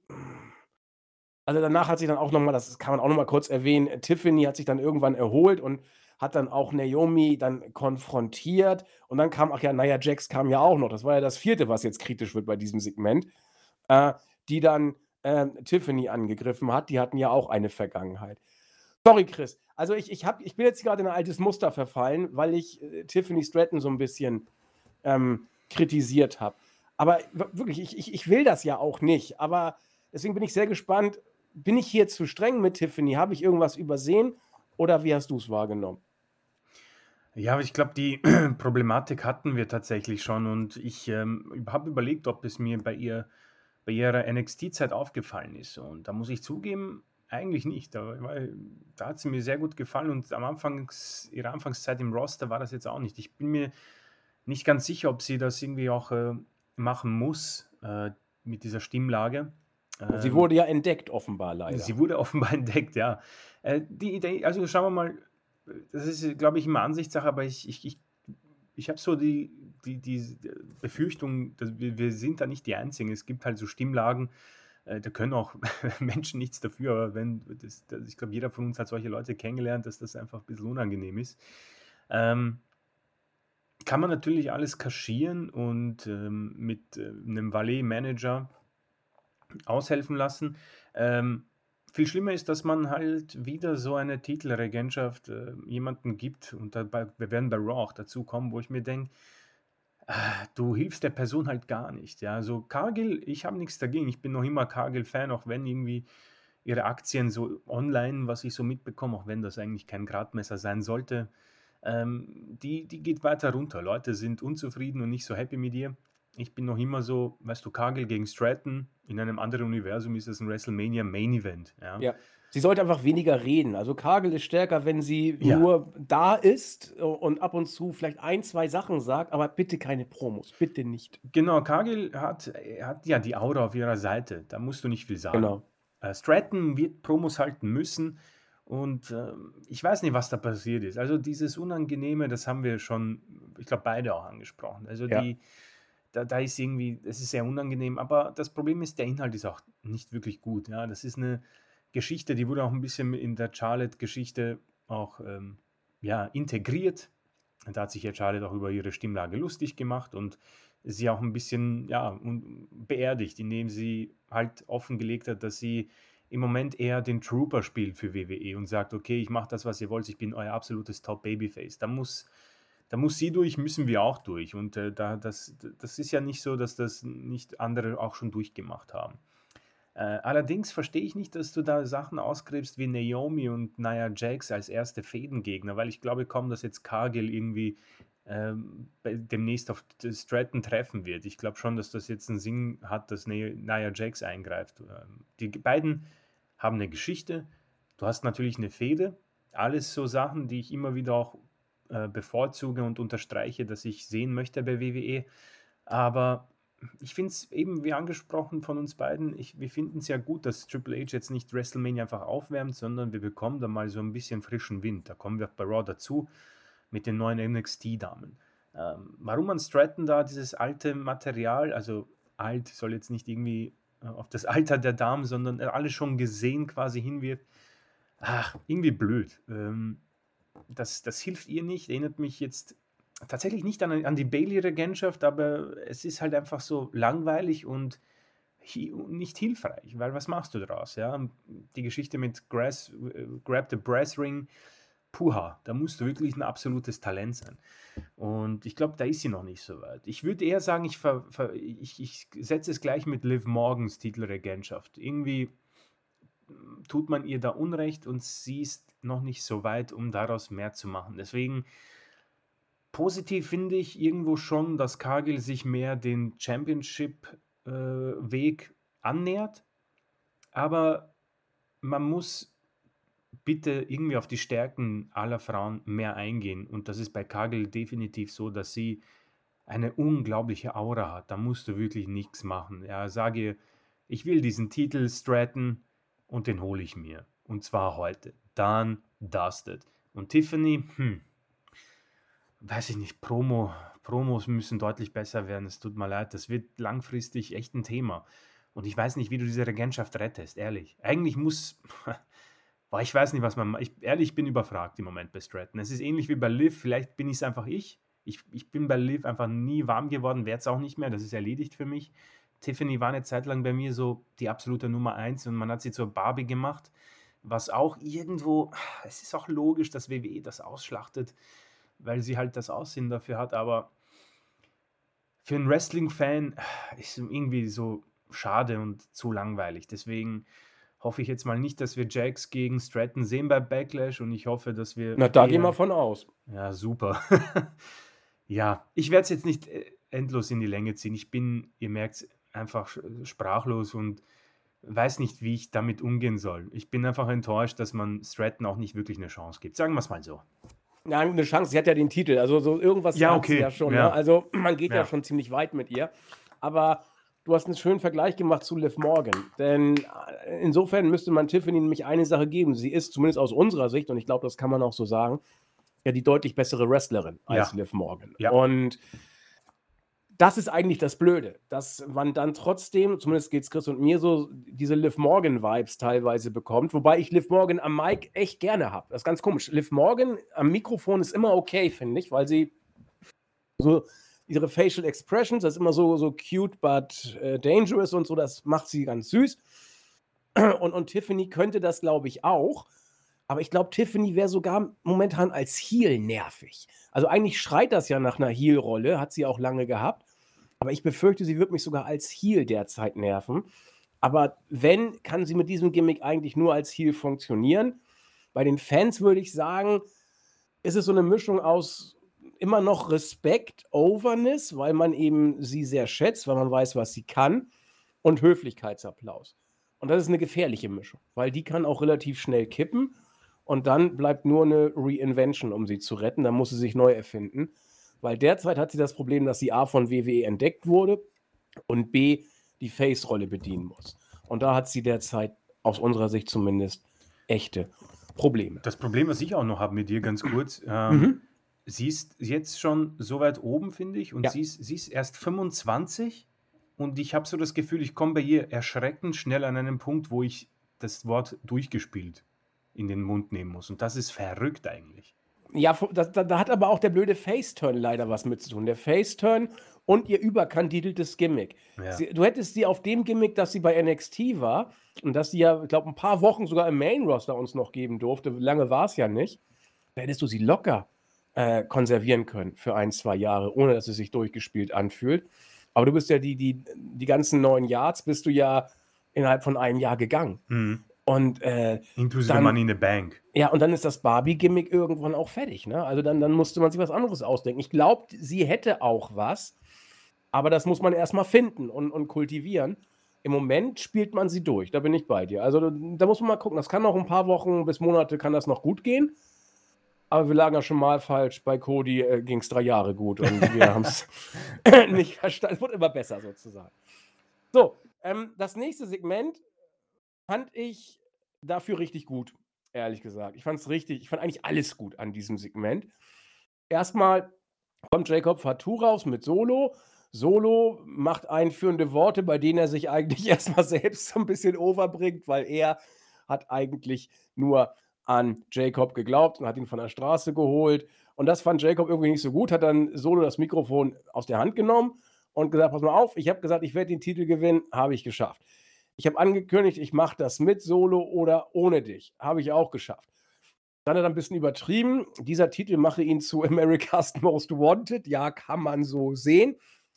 also danach hat sich dann auch noch mal, das kann man auch noch mal kurz erwähnen, Tiffany hat sich dann irgendwann erholt und hat dann auch Naomi dann konfrontiert und dann kam, ach ja, Nia Jax kam ja auch noch. Das war ja das Vierte, was jetzt kritisch wird bei diesem Segment, äh, die dann, Tiffany angegriffen hat. Die hatten ja auch eine Vergangenheit. Sorry, Chris. Also ich bin jetzt gerade in ein altes Muster verfallen, weil ich, Tiffany Stratton so ein bisschen, kritisiert habe. Aber wirklich, ich will das ja auch nicht. Aber deswegen bin ich sehr gespannt, bin ich hier zu streng mit Tiffany? Habe ich irgendwas übersehen oder wie hast du es wahrgenommen? Ja, aber ich glaube, die Problematik hatten wir tatsächlich schon und ich, habe überlegt, ob es mir bei ihrer NXT-Zeit aufgefallen ist und da muss ich zugeben, eigentlich nicht, da hat sie mir sehr gut gefallen und am ihrer Anfangszeit im Roster war das jetzt auch nicht. Ich bin mir nicht ganz sicher, ob sie das irgendwie auch, machen muss, mit dieser Stimmlage. Sie Ähm wurde ja entdeckt offenbar leider. Sie wurde offenbar entdeckt, ja. Die Idee, also schauen wir mal, das ist, glaube ich, immer Ansichtssache, aber ich habe so die Befürchtung, dass wir sind da nicht die Einzigen. Es gibt halt so Stimmlagen, da können auch Menschen nichts dafür, aber wenn ich glaube, jeder von uns hat solche Leute kennengelernt, dass das einfach ein bisschen unangenehm ist. Ähm, Kann man natürlich alles kaschieren und, mit, 'nem Valet-Manager aushelfen lassen. Ähm, Viel schlimmer ist, dass man halt wieder so eine Titelregentschaft, jemanden gibt und dabei wir werden bei Raw auch dazu kommen, wo ich mir denke: du hilfst der Person halt gar nicht, ja. Also, Cargill, ich habe nichts dagegen. Ich bin noch immer Cargill-Fan, auch wenn irgendwie ihre Aktien so online, was ich so mitbekomme, auch wenn das eigentlich kein Gradmesser sein sollte, die geht weiter runter. Leute sind unzufrieden und nicht so happy mit ihr. Ich bin noch immer so, weißt du, Cargill gegen Stratton, in einem anderen Universum ist es ein WrestleMania Main Event, ja. Ja. Sie sollte einfach weniger reden. Also, Cargill ist stärker, wenn sie Ja, nur da ist, und ab und zu vielleicht ein, 2 Sachen sagt, aber bitte keine Promos, bitte nicht. genau, Cargill hat ja die Aura auf ihrer Seite, da musst du nicht viel sagen. Genau. Stratton wird Promos halten müssen und, ich weiß nicht, was da passiert ist. Also, dieses Unangenehme, das haben wir schon, ich glaube, beide auch angesprochen. Also, Ja. da ist irgendwie, es ist sehr unangenehm, aber das Problem ist, der Inhalt ist auch nicht wirklich gut, ja. Das ist eine Geschichte, die wurde auch ein bisschen in der Charlotte-Geschichte auch, ja, integriert. Da hat sich ja Charlotte auch über ihre Stimmlage lustig gemacht und sie auch ein bisschen, ja, beerdigt, indem sie halt offengelegt hat, dass sie im Moment eher den Trooper spielt für WWE und sagt: „Okay, ich mache das, was ihr wollt, ich bin euer absolutes Top-Babyface." Da muss sie durch, müssen wir auch durch und, das ist ja nicht so, dass das nicht andere auch schon durchgemacht haben. Allerdings verstehe ich nicht, dass du da Sachen ausgräbst wie Naomi und Nia Jax als erste Fädengegner, weil ich glaube kaum, dass jetzt Cargill irgendwie, demnächst auf Stratton treffen wird. Ich glaube schon, dass das jetzt einen Sinn hat, dass Nia Jax eingreift. Die beiden haben eine Geschichte. Du hast natürlich eine Fehde. Alles so Sachen, die ich immer wieder auch, bevorzuge und unterstreiche, dass ich sehen möchte bei WWE. Aber ich finde es eben, wie angesprochen von uns beiden, wir finden es ja gut, dass Triple H jetzt nicht WrestleMania einfach aufwärmt, sondern wir bekommen da mal so ein bisschen frischen Wind. Da kommen wir bei Raw dazu mit den neuen NXT-Damen. Warum man Stratton da dieses alte Material, also alt soll jetzt nicht irgendwie auf das Alter der Damen, sondern alles schon gesehen quasi hinwirft, irgendwie blöd. Das hilft ihr nicht, erinnert mich jetzt tatsächlich nicht an die Bayley-Regentschaft, aber es ist halt einfach so langweilig und nicht hilfreich, weil was machst du daraus? Ja? Die Geschichte mit Grab the Brass Ring, puha, da musst du wirklich ein absolutes Talent sein. Und ich glaube, da ist sie noch nicht so weit. Ich würde eher sagen, ich setze es gleich mit Liv Morgans Titelregentschaft. Irgendwie tut man ihr da Unrecht und sie ist noch nicht so weit, um daraus mehr zu machen. Deswegen positiv finde ich irgendwo schon, dass Cargill sich mehr den Championship-Weg annähert, aber man muss bitte irgendwie auf die Stärken aller Frauen mehr eingehen. Und das ist bei Cargill definitiv so, dass sie eine unglaubliche Aura hat. Da musst du wirklich nichts machen. Ja, sage ihr, ich will diesen Titel Stratton und den hole ich mir. Und zwar heute. Done, dusted. Und Tiffany, weiß ich nicht, Promos müssen deutlich besser werden. Es tut mir leid, das wird langfristig echt ein Thema. Und ich weiß nicht, wie du diese Regentschaft rettest, ehrlich. Eigentlich muss, boah, ich weiß nicht, was ehrlich, ich bin überfragt im Moment bei Stratton. Es ist ähnlich wie bei Liv, vielleicht bin ich es einfach ich. Ich bin bei Liv einfach nie warm geworden, werde es auch nicht mehr, das ist erledigt für mich. Tiffany war eine Zeit lang bei mir so die absolute Nummer 1 und man hat sie zur Barbie gemacht, was auch irgendwo, es ist auch logisch, dass WWE das ausschlachtet, weil sie halt das Aussehen dafür hat, aber für einen Wrestling-Fan ist es irgendwie so schade und zu langweilig. Deswegen hoffe ich jetzt mal nicht, dass wir Jax gegen Stratton sehen bei Backlash und ich hoffe, dass wir Na, da gehen wir von aus. Ja, super. Ja, ich werde es jetzt nicht endlos in die Länge ziehen. Ich bin, ihr merkt einfach sprachlos und weiß nicht, wie ich damit umgehen soll. Ich bin einfach enttäuscht, dass man Stratton auch nicht wirklich eine Chance gibt. Sagen wir es mal so. Ja, eine Chance, sie hat ja den Titel, also so irgendwas Ja, hat sie okay. ja schon, ne? Ja. Also, man geht ja Ja. schon ziemlich weit mit ihr. Aber du hast einen schönen Vergleich gemacht zu Liv Morgan, denn insofern müsste man Tiffany nämlich eine Sache geben. Sie ist zumindest aus unserer Sicht, und ich glaube, das kann man auch so sagen, ja die deutlich bessere Wrestlerin als Ja. Liv Morgan. Ja. Und das ist eigentlich das Blöde, dass man dann trotzdem, zumindest geht es Chris und mir so, diese Liv Morgan-Vibes teilweise bekommt, wobei ich Liv Morgan am Mic echt gerne habe. Das ist ganz komisch. Liv Morgan am Mikrofon ist immer okay, finde ich, weil sie so ihre Facial Expressions, das ist immer so cute, but dangerous und so, das macht sie ganz süß. Und Tiffany könnte das, glaube ich, auch. Aber ich glaube, Tiffany wäre sogar momentan als Heel nervig. Also eigentlich schreit das ja nach einer Heel-Rolle, hat sie auch lange gehabt. Aber ich befürchte, sie wird mich sogar als Heel derzeit nerven. Aber wenn, kann sie mit diesem Gimmick eigentlich nur als Heel funktionieren. Bei den Fans würde ich sagen, ist es so eine Mischung aus immer noch Respekt, Overness, weil man eben sie sehr schätzt, weil man weiß, was sie kann, und Höflichkeitsapplaus. Und das ist eine gefährliche Mischung, weil die kann auch relativ schnell kippen und dann bleibt nur eine Reinvention, um sie zu retten. Dann muss sie sich neu erfinden, weil derzeit hat sie das Problem, dass sie A von WWE entdeckt wurde und B die Face-Rolle bedienen muss. Und da hat sie derzeit aus unserer Sicht zumindest echte Probleme. Das Problem, was ich auch noch habe mit dir, ganz kurz, sie ist jetzt schon so weit oben, finde ich, und Ja. sie ist erst 25 und ich habe so das Gefühl, ich komme bei ihr erschreckend schnell an einen Punkt, wo ich das Wort durchgespielt in den Mund nehmen muss. Und das ist verrückt eigentlich. Ja, da hat aber auch der blöde Face-Turn leider was mit zu tun. Der Face-Turn und ihr überkandideltes Gimmick. Ja. Du hättest sie auf dem Gimmick, dass sie bei NXT war und dass sie ja, ich glaube, ein paar Wochen sogar im Main-Roster uns noch geben durfte, lange war es ja nicht, da hättest du sie locker konservieren können für 1, 2 Jahre, ohne dass es sich durchgespielt anfühlt. Aber du bist ja die ganzen 9 Yards bist du ja innerhalb von einem Jahr gegangen. Und Inklusive dann, Money in the Bank. ja, und dann ist das Barbie-Gimmick irgendwann auch fertig, ne? Also dann musste man sich was anderes ausdenken. Ich glaube, sie hätte auch was, aber das muss man erstmal finden und kultivieren. Im Moment spielt man sie durch, da bin ich bei dir. Also da muss man mal gucken, das kann noch ein paar Wochen bis Monate kann das noch gut gehen. Aber wir lagen ja schon mal falsch. Bei Cody, ging's 3 Jahre gut und wir haben's nicht verstanden. Es wurde immer besser sozusagen. So, das nächste Segment fand ich dafür richtig gut, ehrlich gesagt. Ich fand eigentlich alles gut an diesem Segment. Erstmal kommt Jacob Fatu raus mit Solo. Solo macht einführende Worte, bei denen er sich eigentlich erstmal selbst so 'n bisschen overbringt, weil er hat eigentlich nur an Jacob geglaubt und hat ihn von der Straße geholt. Und das fand Jacob irgendwie nicht so gut, hat dann Solo das Mikrofon aus der Hand genommen und gesagt: „Pass mal auf, ich habe gesagt, ich werde den Titel gewinnen, habe ich geschafft. Ich habe angekündigt, ich mache das mit Solo oder ohne dich, habe ich auch geschafft.“ Dann hat er 'n bisschen übertrieben. Dieser Titel mache ihn zu America's Most Wanted. Ja, kann man so sehen.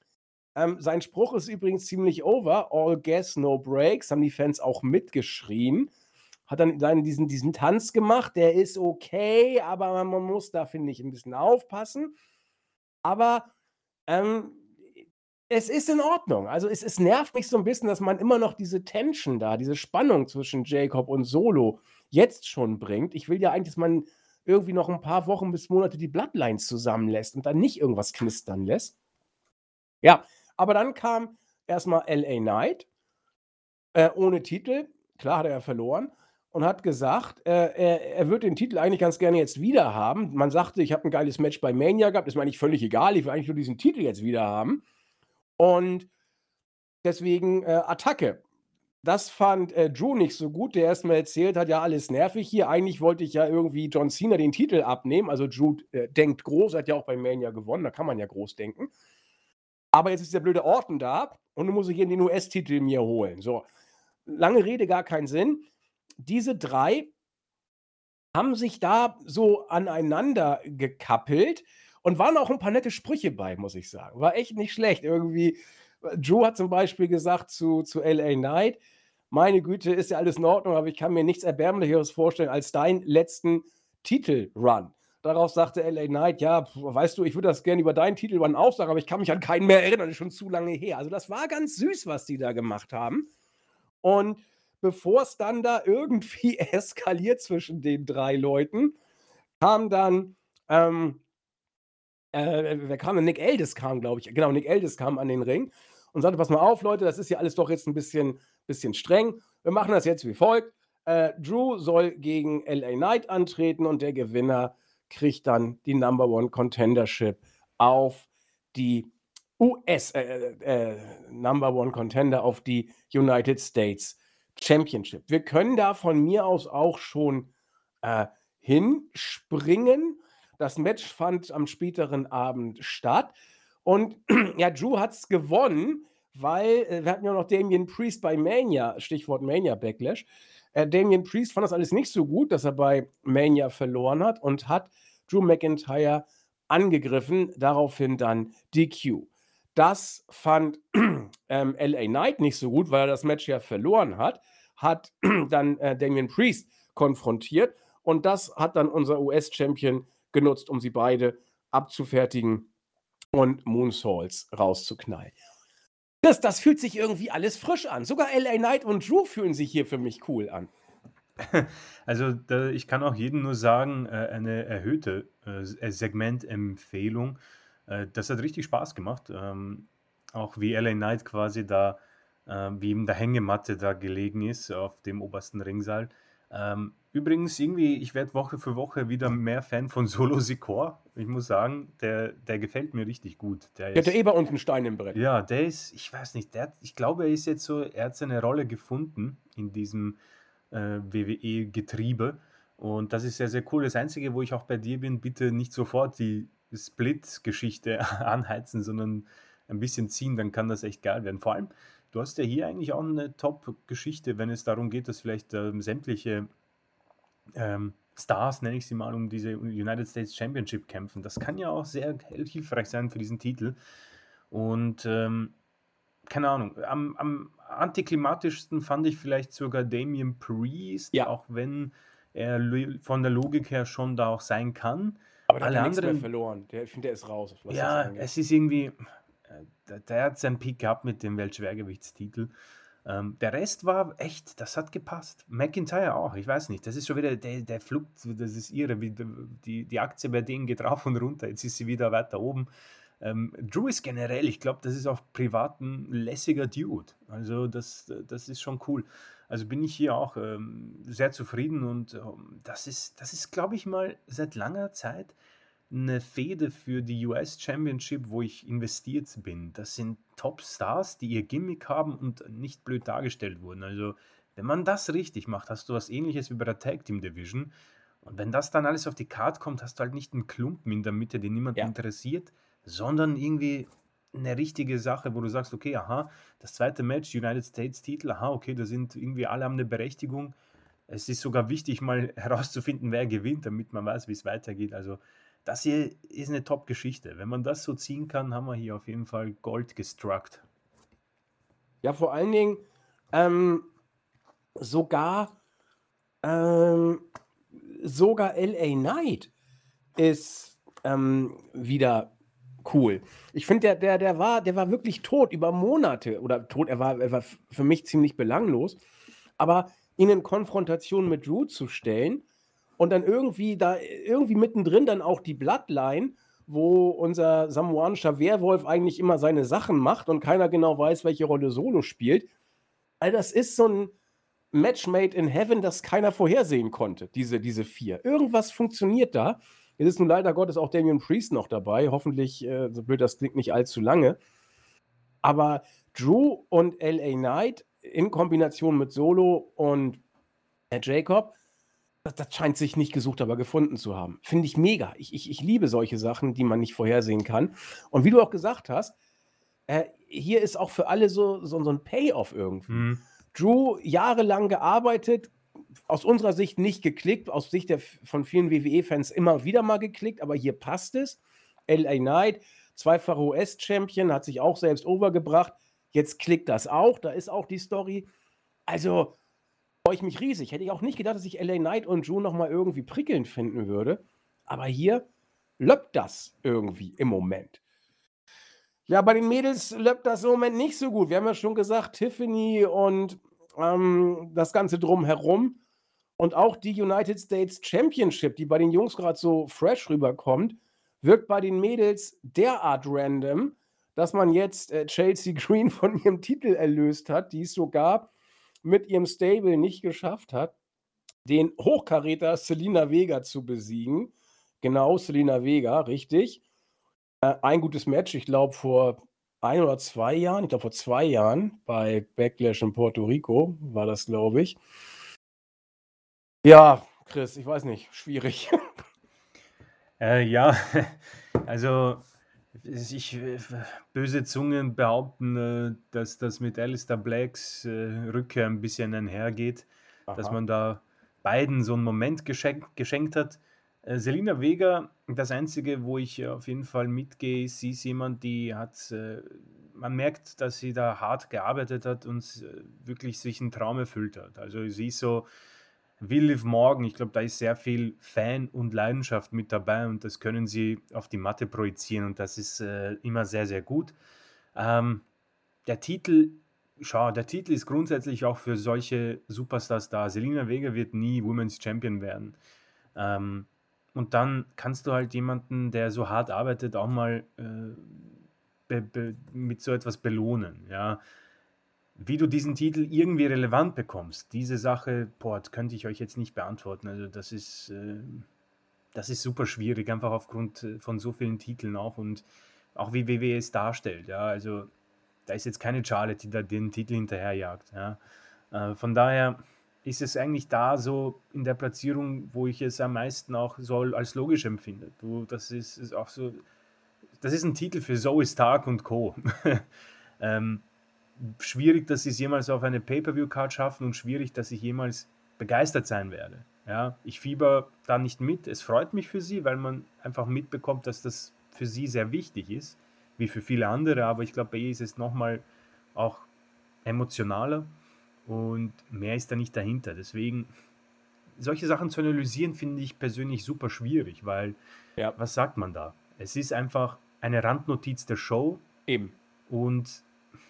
Sein Spruch ist übrigens ziemlich over. „All gas, no breaks“, haben die Fans auch mitgeschrien. Hat dann diesen Tanz gemacht, der ist okay, aber man muss da, finde ich, 'n bisschen aufpassen. Aber, ähm, es ist in Ordnung. Also, es nervt mich so 'n bisschen, dass man immer noch diese Tension da, diese Spannung zwischen Jacob und Solo jetzt schon bringt. Ich will ja eigentlich, dass man irgendwie noch 'n paar Wochen bis Monate die Bloodlines zusammenlässt und dann nicht irgendwas knistern lässt. Ja, aber dann kam erst mal LA Knight, ohne Titel. Klar hat er ja verloren und hat gesagt, er würde den Titel eigentlich ganz gerne jetzt wieder haben. Man sagte: „Ich habe 'n geiles Match bei Mania gehabt, ist mir eigentlich völlig egal. Ich will eigentlich nur diesen Titel jetzt wieder haben.“ Und deswegen, Attacke. Das fand, Drew nicht so gut, der erst mal erzählt hat: „Ja, alles nervig hier. Eigentlich wollte ich ja irgendwie John Cena den Titel abnehmen.“ Also, Drew, denkt groß, hat ja auch bei Mania gewonnen, da kann man ja groß denken. Aber jetzt ist der blöde Orton da und nun muss ich hier den US-Titel mir holen. So, lange Rede, gar keinen Sinn. Diese 3 haben sich da so aneinander gekappelt und waren auch 'n paar nette Sprüche bei, muss ich sagen. War echt nicht schlecht. Irgendwie, Drew hat zum Beispiel gesagt zu LA Knight: „Meine Güte, ist ja alles in Ordnung, aber ich kann mir nichts Erbärmlicheres vorstellen als deinen letzten Titel-Run.“ Darauf sagte LA Knight: „Ja, weißt du, ich würde das gerne über deinen Titel-Run auch sagen, aber ich kann mich an keinen mehr erinnern, ist schon zu lange her.“ Also, das war ganz süß, was die da gemacht haben. Und bevor's dann da irgendwie eskaliert zwischen den 3 Leuten, kam dann, wer kam denn? Nick Aldis kam, glaube ich. Genau, Nick Aldis kam an den Ring und sagte: „Pass mal auf, Leute, das ist ja alles doch jetzt 'n bisschen streng. Wir machen das jetzt wie folgt: Drew soll gegen LA Knight antreten und der Gewinner kriegt dann die Number One Contendership auf die Number One Contender auf die United States Championship.“ Wir können da von mir aus auch schon, äh, hinspringen. Das Match fand am späteren Abend statt und ja, Drew hat's gewonnen, weil, wir hatten ja noch Damien Priest bei Mania, Stichwort Mania Backlash. Damien Priest fand das alles nicht so gut, dass er bei Mania verloren hat und hat Drew McIntyre angegriffen, daraufhin dann DQ. Das fand, LA Knight nicht so gut, weil er das Match ja verloren hat dann, Damien Priest konfrontiert und das hat dann unser US-Champion genutzt, um sie beide abzufertigen und Moonsaults rauszuknallen. Das fühlt sich irgendwie alles frisch an. Sogar LA Knight und Drew fühlen sich hier für mich cool an. Also, da ich kann auch jedem nur sagen, eine erhöhte, Segmentempfehlung. Das hat richtig Spaß gemacht. Auch wie LA Knight quasi da, wie in der Hängematte da gelegen ist auf dem obersten Ringseil. Übrigens irgendwie, ich werde Woche für Woche wieder mehr Fan von Solo Sikoa. Ich muss sagen, der gefällt mir richtig gut. Der Der hat ja ist eh bei uns 'n Stein im Brett. ja, der ist ich weiß nicht, ich glaube, er ist jetzt so er hat seine Rolle gefunden in diesem, WWE-Getriebe und das ist sehr, sehr cool. Das Einzige, wo ich auch bei dir bin, bitte nicht sofort die Split-Geschichte anheizen, sondern ein bisschen ziehen, dann kann das echt geil werden. Vor allem, du hast ja hier eigentlich auch eine Top-Geschichte, wenn es darum geht, dass vielleicht, sämtliche, Stars, nenne ich sie mal, um diese United States Championship kämpfen. Das kann ja auch sehr hilfreich sein für diesen Titel und, keine Ahnung, am antiklimatischsten fand ich vielleicht sogar Damien Priest, Ja, auch wenn er von der Logik her schon da auch sein kann. aber der hat ja Alle nix mehr anderen verloren. Ich finde, der ist raus, was das ja, angeht. es ist irgendwie der hat seinen Peak gehabt mit dem Weltschwergewichtstitel. Der Rest war echt, das hat gepasst. McIntyre auch, ich weiß nicht, das ist schon wieder, der Flug, das ist irre, wie die Aktie bei denen geht rauf und runter, jetzt ist sie wieder weiter oben. Drew ist generell, ich glaube, das ist auch privat ein lässiger Dude. Also das ist schon cool. Also bin ich hier auch sehr zufrieden und das ist, glaube ich mal, seit langer Zeit eine Fehde für die US Championship, wo ich investiert bin. Das sind Top-Stars, die ihr Gimmick haben und nicht blöd dargestellt wurden. Also, wenn man das richtig macht, hast du was Ähnliches wie bei der Tag Team Division. Und wenn das dann alles auf die Card kommt, hast du halt nicht einen Klumpen in der Mitte, den niemanden Ja. interessiert, sondern irgendwie eine richtige Sache, wo du sagst, okay, aha, das zweite Match, United States Titel, aha, okay, da sind irgendwie alle haben eine Berechtigung. Es ist sogar wichtig, mal herauszufinden, wer gewinnt, damit man weiß, wie es weitergeht. Also, das hier ist eine Top-Geschichte. Wenn man das so ziehen kann, haben wir hier auf jeden Fall Gold gestruckt. Ja, vor allen Dingen, sogar, ähm, sogar LA Knight ist wieder cool. Ich finde, der war wirklich tot über Monate. Oder tot, er war für mich ziemlich belanglos. Aber ihn in Konfrontation mit Drew zu stellen und dann irgendwie mittendrin dann auch die Bloodline, wo unser samoanischer Werwolf eigentlich immer seine Sachen macht und keiner genau weiß, welche Rolle Solo spielt. Also das ist so ein Match made in heaven, das keiner vorhersehen konnte, diese vier. Irgendwas funktioniert da. Jetzt ist nun leider Gottes auch Damian Priest noch dabei. Hoffentlich, so blöd das klingt, nicht allzu lange. Aber Drew und LA Knight in Kombination mit Solo und Jacob, das scheint sich nicht gesucht, aber gefunden zu haben. Finde ich mega. Ich liebe solche Sachen, die man nicht vorhersehen kann. Und wie du auch gesagt hast, hier ist auch für alle so ein Payoff irgendwie. Mhm. Drew jahrelang gearbeitet, aus unserer Sicht nicht geklickt, aus Sicht von vielen WWE-Fans immer wieder mal geklickt, aber hier passt es. LA Knight, zweifacher US-Champion, hat sich auch selbst overgebracht. Jetzt klickt das auch, da ist auch die Story. Also freue ich mich riesig. Hätte ich auch nicht gedacht, dass ich LA Knight und Drew noch mal irgendwie prickelnd finden würde. Aber hier löppt das irgendwie im Moment. Ja, bei den Mädels läuft das im Moment nicht so gut. Wir haben ja schon gesagt, Tiffany und das Ganze drumherum und auch die United States Championship, die bei den Jungs gerade so fresh rüberkommt, wirkt bei den Mädels derart random, dass man jetzt Chelsea Green von ihrem Titel erlöst hat, die es sogar mit ihrem Stable nicht geschafft hat, den Hochkaräter Selena Vega zu besiegen. Genau, Selena Vega, richtig. Ein gutes Match, ich glaube vor 1 oder 2 Jahren, ich glaube vor 2 Jahren bei Backlash in Puerto Rico war das, glaube ich. Ja, Chris, ich weiß nicht, schwierig. Ja, also böse Zungen behaupten, dass das mit Alistair Blacks Rückkehr ein bisschen einhergeht, dass Aha. man da beiden so einen Moment geschenkt hat. Selina Vega, das Einzige, wo ich auf jeden Fall mitgehe, sie ist jemand, die hat, man merkt, dass sie da hart gearbeitet hat und wirklich sich einen Traum erfüllt hat. Also sie ist so, wie Liv Morgan, ich glaube, da ist sehr viel Fan und Leidenschaft mit dabei und das können sie auf die Matte projizieren und das ist immer sehr, sehr gut. Ähm, der Titel, der Titel ist grundsätzlich auch für solche Superstars da. Selina Vega wird nie Women's Champion werden. Ähm, und dann kannst du halt jemanden, der so hart arbeitet, auch mal mit so etwas belohnen. Ja. Wie du diesen Titel irgendwie relevant bekommst, diese Sache, das könnte ich euch jetzt nicht beantworten. Also das ist super schwierig, einfach aufgrund von so vielen Titeln auch und auch wie WWE es darstellt. Ja, also da ist jetzt keine Charlotte, die da den Titel hinterherjagt. Ja. Von daher ist es eigentlich da so in der Platzierung, wo ich es am meisten auch so als logisch empfinde. Ist auch so, das ist ein Titel für Zoe Stark und Co. Schwierig, dass sie es jemals auf eine Pay-Per-View-Card schaffen und schwierig, dass ich jemals begeistert sein werde. Ja, ich fieber da nicht mit. Es freut mich für sie, weil man einfach mitbekommt, dass das für sie sehr wichtig ist, wie für viele andere. Aber ich glaube, bei ihr ist es nochmal auch emotionaler und mehr ist da nicht dahinter. Deswegen, solche Sachen zu analysieren, finde ich persönlich super schwierig, weil, Ja, was sagt man da? Es ist einfach eine Randnotiz der Show eben. und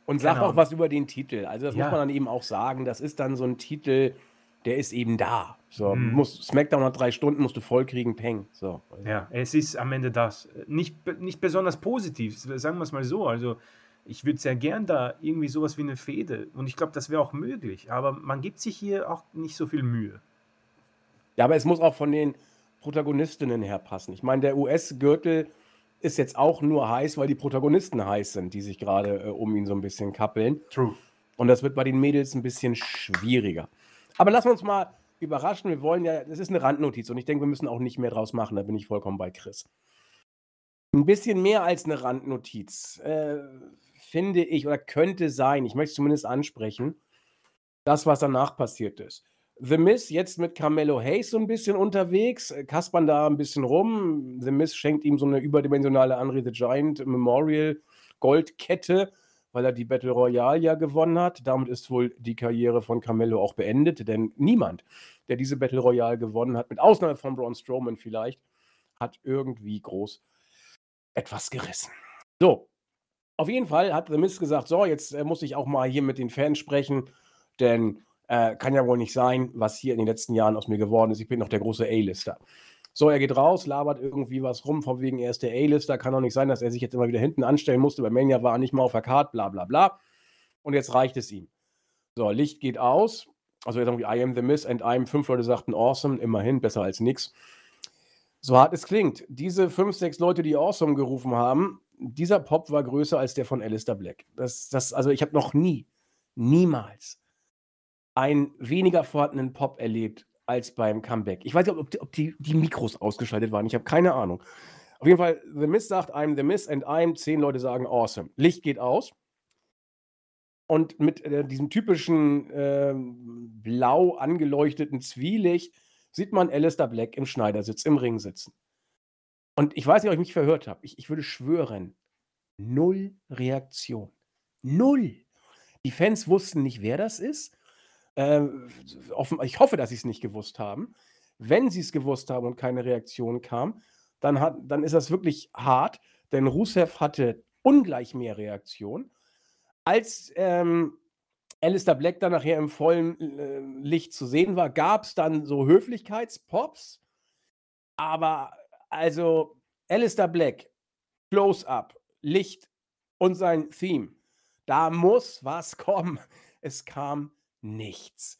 Und keine sag auch Ahnung. was über den Titel. Also, das muss man Ja, dann eben auch sagen. Das ist dann so 'n Titel, der ist eben da. So, mhm. muss SmackDown hat 3 Stunden, musst du vollkriegen, peng. So, Ja, es ist am Ende das. Nicht besonders positiv, sagen wir es mal so. Also, ich würde sehr gern da irgendwie sowas wie eine Fehde und ich glaube, das wäre auch möglich, aber man gibt sich hier auch nicht so viel Mühe. ja, aber es muss auch von den Protagonistinnen her passen. Ich meine, der US-Gürtel ist jetzt auch nur heiß, weil die Protagonisten heiß sind, die sich grade, um ihn so 'n bisschen kappeln. True. Und das wird bei den Mädels 'n bisschen schwieriger. Aber lassen wir uns mal überraschen. Wir wollen ja das ist 'ne Randnotiz und ich denke, wir müssen auch nicht mehr draus machen. Da bin ich vollkommen bei Chris. 'N bisschen mehr als 'ne Randnotiz, finde ich oder könnte sein, ich möchte es zumindest ansprechen, das, was danach passiert ist. The Miz jetzt mit Carmelo Hayes so 'n bisschen unterwegs, kaspern da 'n bisschen rum. The Miz schenkt ihm so 'ne überdimensionale Andre the Giant Memorial Goldkette, weil er die Battle Royale ja gewonnen hat. Damit ist wohl die Karriere von Carmelo auch beendet, denn niemand, der diese Battle Royale gewonnen hat, mit Ausnahme von Braun Strowman vielleicht, hat irgendwie groß etwas gerissen. So, auf jeden Fall hat The Miz gesagt: „So, jetzt, muss ich auch mal hier mit den Fans sprechen, denn, kann ja wohl nicht sein, was hier in den letzten Jahren aus mir geworden ist. Ich bin doch der große A-Lister.“ So, er geht raus, labert irgendwie was rum, von wegen, er ist der A-Lister. Kann doch nicht sein, dass er sich jetzt immer wieder hinten anstellen musste. Bei Mania war er nicht mal auf der Card, bla bla bla. Und jetzt reicht es ihm. So, Licht geht aus. Also, er sagt irgendwie: „I am the Miz and I'm“ 5 Leute sagten: „Awesome“, immerhin, besser als nix. So hart es klingt, diese 5, 6 Leute, die „Awesome“ gerufen haben, dieser Pop war größer als der von Alistair Black. Also, ich habe noch niemals einen weniger vorhandenen Pop erlebt als beim Comeback. Ich weiß nicht, ob die Mikros ausgeschaltet waren, ich habe keine Ahnung. Auf jeden Fall, The Miz sagt: „I'm the Miz and I'm“ 10 Leute sagen: „Awesome.“ Licht geht aus und mit, diesem typischen, blau angeleuchteten Zwielicht sieht man Alistair Black im Schneidersitz im Ring sitzen. Und ich weiß nicht, ob ich mich verhört habe. Ich würde schwören, null Reaktion. Null. Die Fans wussten nicht, wer das ist. Ich hoffe, dass sie's nicht gewusst haben. Wenn sie's gewusst haben und keine Reaktion kam, dann ist das wirklich hart, denn Rusev hatte ungleich mehr Reaktion. Als, Alistair Black dann nachher im vollen, Licht zu sehen war, gab's dann so Höflichkeitspops, aber also Alistair Black Close-up, Licht und sein Theme. Da muss was kommen. Es kam nichts.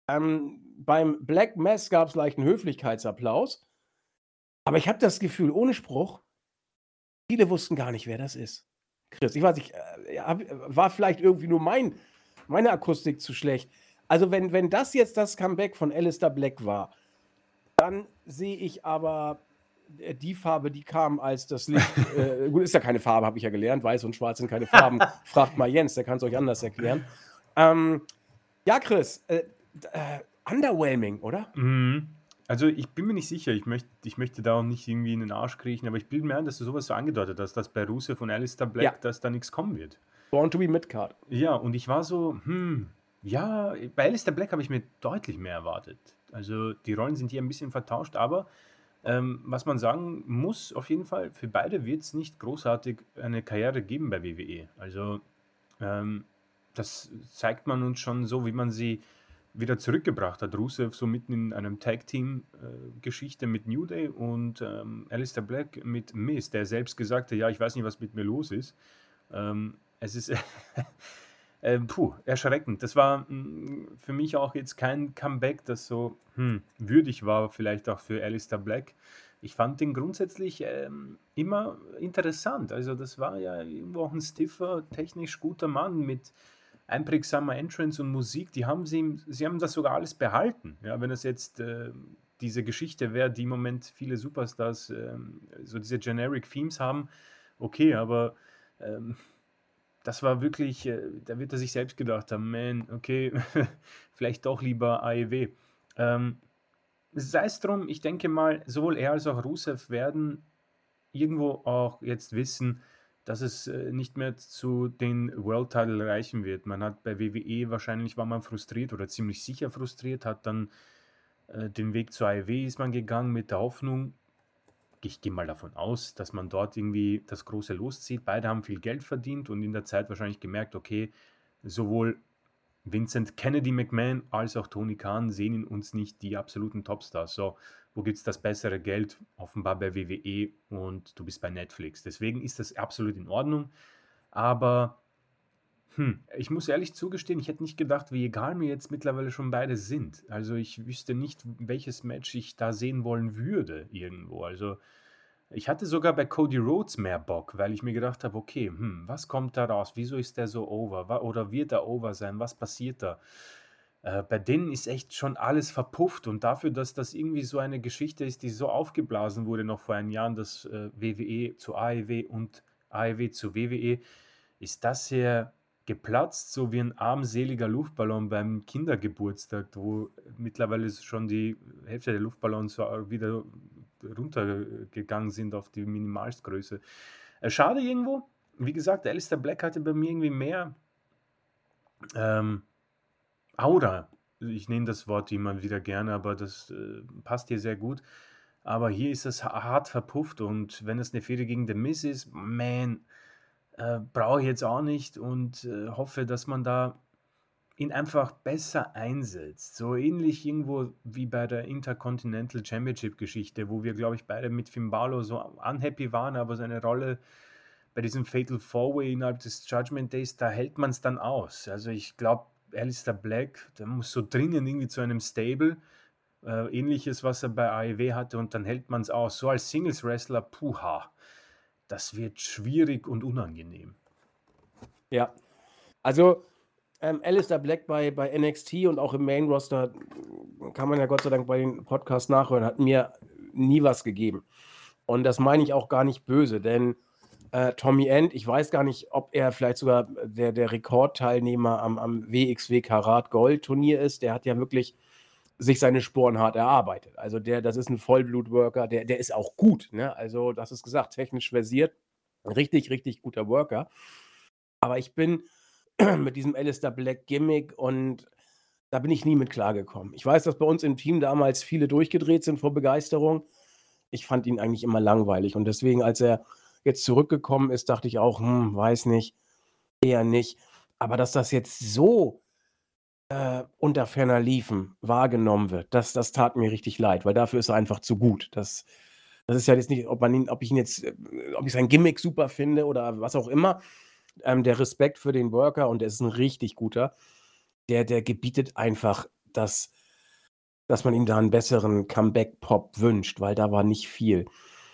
Beim Black Mass gab's leichten Höflichkeitsapplaus, aber ich habe das Gefühl, ohne Spruch, viele wussten gar nicht, wer das ist. Chris, ich weiß nicht, war vielleicht irgendwie nur meine Akustik zu schlecht. Also, wenn das jetzt das Comeback von Alistair Black war, dann sehe ich aber, die Farbe, die kam, als das Licht gut, ist ja keine Farbe, habe ich ja gelernt. Weiß und schwarz sind keine Farben. Fragt mal Jens, der kann's euch anders erklären. Ähm, ja, Chris, underwhelming, oder? Mhm. Also, ich bin mir nicht sicher. Ich möchte da auch nicht irgendwie in den Arsch kriechen, aber ich bilde mir ein, dass du sowas so angedeutet hast, dass bei Rusev und Alistair Ja, Black, dass da nichts kommen wird. Born to be Midcard. Ja, und ich war so: ja, bei Alistair Black habe ich mir deutlich mehr erwartet. Also, die Rollen sind hier ein bisschen vertauscht, aber, was man sagen muss auf jeden Fall, für beide wird es nicht großartig eine Karriere geben bei WWE. Also, ähm, das zeigt man uns schon so, wie man sie wieder zurückgebracht hat. Rusev so mitten in einem Tag-Team, Geschichte mit New Day und, Alistair Black mit Miz, der selbst gesagt hat: „Ja, ich weiß nicht, was mit mir los ist.“ Es ist erschreckend. Das war, für mich auch jetzt kein Comeback, das so, würdig war, vielleicht auch für Alistair Black. Ich fand den grundsätzlich, immer interessant. Also, das war ja irgendwo auch ein stiffer, technisch guter Mann mit einprägsamer Entrance und Musik. Sie haben das sogar alles behalten. Ja, wenn es jetzt, diese Geschichte wäre, die im Moment viele Superstars, so diese Generic Themes haben, okay, aber, ähm das war wirklich, da wird er sich selbst gedacht haben: „Man, okay, vielleicht doch lieber AEW.“ Ähm, sei es drum, ich denke mal, sowohl er als auch Rusev werden irgendwo auch jetzt wissen, dass es, nicht mehr zu den World Title reichen wird. Man hat bei WWE wahrscheinlich war man frustriert oder ziemlich sicher frustriert, hat dann, den Weg zur AEW ist man gegangen mit der Hoffnung, ich gehe mal davon aus, dass man dort irgendwie das große Los zieht. Beide haben viel Geld verdient und in der Zeit wahrscheinlich gemerkt, okay, sowohl Vincent Kennedy McMahon als auch Tony Khan sehen in uns nicht die absoluten Topstars. So, wo gibt es das bessere Geld? Offenbar bei WWE und du bist bei Netflix. Deswegen ist das absolut in Ordnung. Aber ich muss ehrlich zugestehen, ich hätte nicht gedacht, wie egal mir jetzt mittlerweile schon beide sind. Also ich wüsste nicht, welches Match ich da sehen wollen würde irgendwo. Also ich hatte sogar bei Cody Rhodes mehr Bock, weil ich mir gedacht habe, okay, was kommt da raus? Wieso ist der so over? Oder wird er over sein? Was passiert da? Bei denen ist echt schon alles verpufft und dafür, dass das irgendwie so eine Geschichte ist, die so aufgeblasen wurde noch vor 1 Jahren, das WWE zu AEW und AEW zu WWE, ist das hier geplatzt, so wie ein armseliger Luftballon beim Kindergeburtstag, wo mittlerweile schon die Hälfte der Luftballons so wieder runtergegangen sind auf die Minimalstgröße. Schade irgendwo. Wie gesagt, Alistair Black hatte bei mir irgendwie mehr Aura. Ich nehme das Wort immer wieder gerne, aber das passt hier sehr gut. Aber hier ist es hart verpufft und wenn es eine Fehde gegen The Miz ist, man, brauche ich jetzt auch nicht und hoffe, dass man da ihn einfach besser einsetzt. So ähnlich irgendwo wie bei der Intercontinental Championship Geschichte, wo wir, glaube ich, beide mit Finn Balor so unhappy waren, aber seine Rolle bei diesem Fatal 4-Way innerhalb des Judgment Days, da hält man es dann aus. Also ich glaube, Alistair Black, der muss so dringend irgendwie zu einem Stable, ähnliches, was er bei AEW hatte, und dann hält man es aus. So als Singles-Wrestler, puha, das wird schwierig und unangenehm. Ja, also Alistair Black bei NXT und auch im Main-Roster, kann man ja Gott sei Dank bei den Podcasts nachhören, hat mir nie was gegeben. Und das meine ich auch gar nicht böse, denn Tommy End, ich weiß gar nicht, ob er vielleicht sogar der Rekordteilnehmer am WXW Karat Gold Turnier ist. Der hat ja wirklich sich seine Sporen hart erarbeitet. Also das ist ein Vollblutworker, der ist auch gut, ne? Also das ist gesagt, technisch versiert, richtig, richtig guter Worker. Aber ich bin mit diesem Alistair Black Gimmick und da bin ich nie mit klargekommen. Ich weiß, dass bei uns im Team damals viele durchgedreht sind vor Begeisterung. Ich fand ihn eigentlich immer langweilig und deswegen, als er jetzt zurückgekommen ist, dachte ich auch, weiß nicht, eher nicht. Aber dass das jetzt so unter ferner Liefen wahrgenommen wird, das tat mir richtig leid, weil dafür ist er einfach zu gut. Das ist ja jetzt nicht, ob ich sein Gimmick super finde oder was auch immer. Der Respekt für den Worker, und er ist ein richtig guter, der gebietet einfach, dass man ihm da einen besseren Comeback-Pop wünscht, weil da war nicht viel.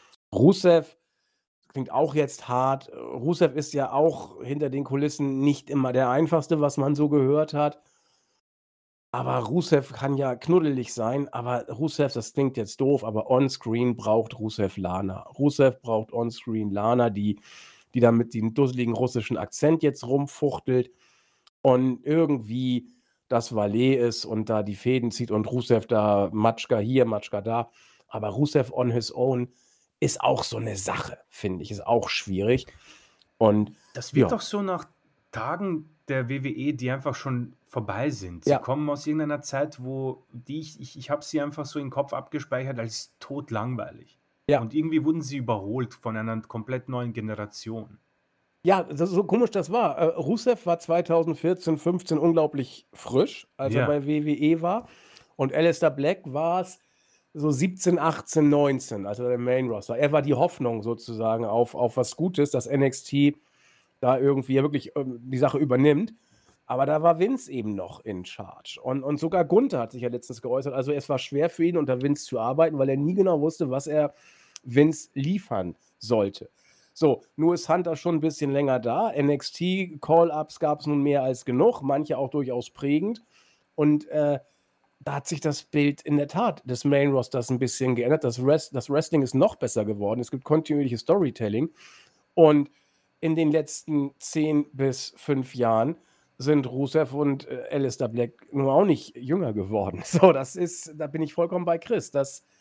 Rusev klingt auch jetzt hart. Rusev ist ja auch hinter den Kulissen nicht immer der Einfachste, was man so gehört hat. Aber Rusev kann ja knuddelig sein, aber Rusev, das klingt jetzt doof, aber onscreen braucht Rusev Lana. Rusev braucht onscreen Lana, die da mit dem dusseligen russischen Akzent jetzt rumfuchtelt und irgendwie das Valet ist und da die Fäden zieht und Rusev da Matschka hier, Matschka da. Aber Rusev on his own ist auch so eine Sache, finde ich. Ist auch schwierig. Und Das wird ja, doch so nach Tagen der WWE, die einfach schon vorbei sind. Sie ja, kommen aus irgendeiner Zeit, wo ich habe sie einfach so im Kopf abgespeichert als totlangweilig. ja. Und irgendwie wurden sie überholt von einer komplett neuen Generation. Ja, so komisch das war. Rusev war 2014, 15 unglaublich frisch, als er Ja, bei WWE war. Und Alistair Black war es so 17, 18, 19, also der Main Roster. Er war die Hoffnung sozusagen auf was Gutes, dass NXT da irgendwie wirklich die Sache übernimmt. Aber da war Vince eben noch in Charge. Und sogar Gunther hat sich ja letztens geäußert. Also es war schwer für ihn, unter Vince zu arbeiten, weil er nie genau wusste, was er Vince liefern sollte. So, nur ist Hunter schon ein bisschen länger da. NXT-Call-Ups gab es nun mehr als genug, manche auch durchaus prägend. Und da hat sich das Bild in der Tat des Main-Rosters ein bisschen geändert. Das Wrestling ist noch besser geworden. Es gibt kontinuierliches Storytelling. Und in den letzten 10 bis 5 Jahren sind Rusev und Alistair Black nun auch nicht jünger geworden. So, da bin ich vollkommen bei Chris.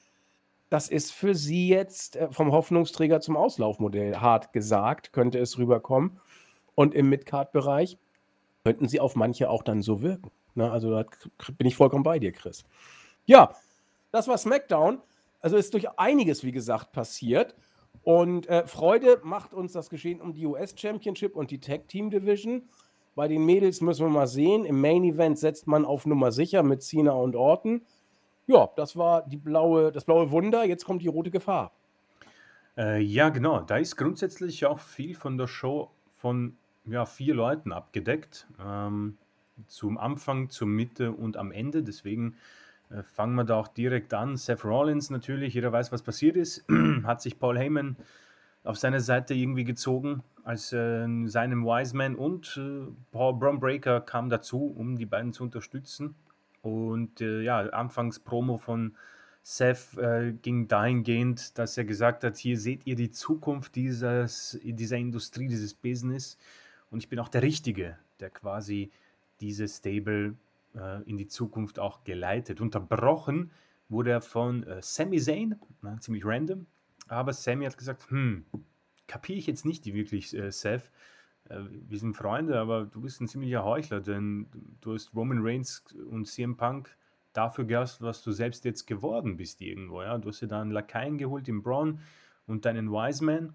Das ist für sie jetzt vom Hoffnungsträger zum Auslaufmodell, hart gesagt, könnte es rüberkommen. Und im Midcard-Bereich könnten sie auf manche auch dann so wirken. Ne? Also da bin ich vollkommen bei dir, Chris. Ja, das war SmackDown. Also, ist durch einiges, wie gesagt, passiert und, Freude macht uns das Geschehen um die US Championship und die Tag Team Division. Bei den Mädels müssen wir mal sehen. Im Main Event setzt man auf Nummer sicher mit Cena und Orton. Ja, das war das blaue Wunder, jetzt kommt die rote Gefahr. Ja, genau. Da ist grundsätzlich auch viel von der Show von, ja, 4 Leuten abgedeckt, zum Anfang, zur Mitte und am Ende. Deswegen, fangen wir da auch direkt an. Seth Rollins natürlich, jeder weiß, was passiert ist. Hat sich Paul Heyman auf seine Seite irgendwie gezogen als, seinem Wiseman und, Paul Bron Breakker kam dazu, um die beiden zu unterstützen. Und, ja, anfangs Promo von Seth, ging dahingehend, dass er gesagt hat: „Hier seht ihr die Zukunft dieser Industrie, dieses Business und ich bin auch der Richtige, der quasi dieses Stable, in die Zukunft auch geleitet.“ Unterbrochen wurde er von, Sami Zayn, ziemlich random, aber Sami hat gesagt: kapiere ich jetzt nicht wirklich, Seth. Wir sind Freunde, aber du bist ein ziemlicher Heuchler, denn du hast Roman Reigns und CM Punk dafür gehasst, was du selbst jetzt geworden bist irgendwo, ja. Du hast dir da einen Lakaien geholt, den Braun und deinen Wiseman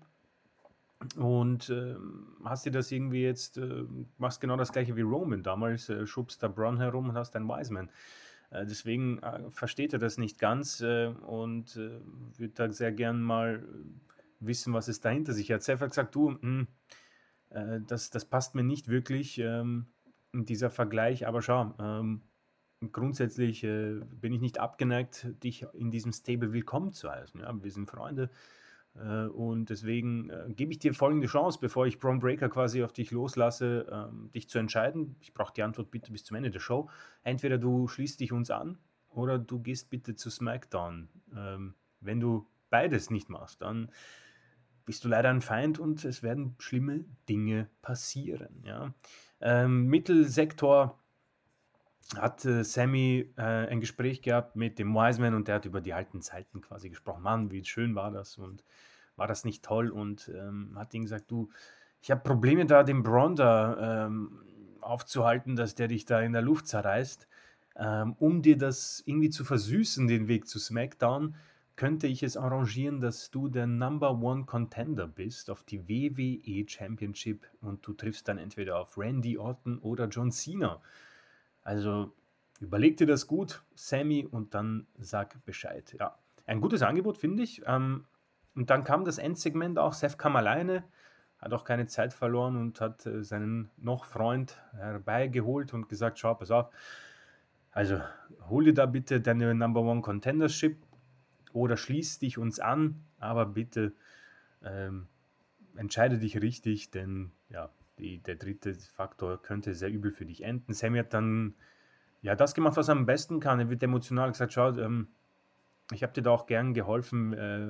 und, hast dir das irgendwie jetzt machst genau das Gleiche wie Roman damals, schubst da Braun herum und hast einen Wiseman. Deswegen, versteht er das nicht ganz, und, würde da sehr gern mal wissen, was es dahinter sich hat. Seth hat gesagt: „Du, das passt mir nicht wirklich, dieser Vergleich, aber schau, grundsätzlich, bin ich nicht abgeneigt, dich in diesem Stable willkommen zu heißen, ja? Wir sind Freunde, und deswegen, gebe ich dir folgende Chance, bevor ich Bron Breakker quasi auf dich loslasse, dich zu entscheiden. Ich brauche die Antwort bitte bis zum Ende der Show. Entweder du schließt dich uns an oder du gehst bitte zu SmackDown. Wenn du beides nicht machst, dann bist du leider ein Feind und es werden schlimme Dinge passieren, ja. Mittelsektor hat, Sammy, ein Gespräch gehabt mit dem Wiseman und der hat über die alten Zeiten quasi gesprochen. Mann, wie schön war das und war das nicht toll? Und, hat ihm gesagt: „Du, ich habe Probleme da, den Braun da, aufzuhalten, dass der dich da in der Luft zerreißt. Um dir das irgendwie zu versüßen, den Weg zu SmackDown, könnte ich es arrangieren, dass du der Number One Contender bist auf die WWE Championship und du triffst dann entweder auf Randy Orton oder John Cena. Also überleg dir das gut, Sammy, und dann sag Bescheid.“ Ja, ein gutes Angebot, finde ich. Und dann kam das Endsegment auch. Seth kam alleine, hat auch keine Zeit verloren und hat seinen noch Freund herbeigeholt und gesagt: „Schau, pass auf, also hol dir da bitte deine Number One Contendership oder schließ dich uns an, aber bitte ähm, entscheide dich richtig, denn ja, der dritte Faktor könnte sehr übel für dich enden.“ Sammy hat dann ja das gemacht, was er am besten kann. Er wird emotional gesagt: „Schau, ich habe dir da auch gern geholfen,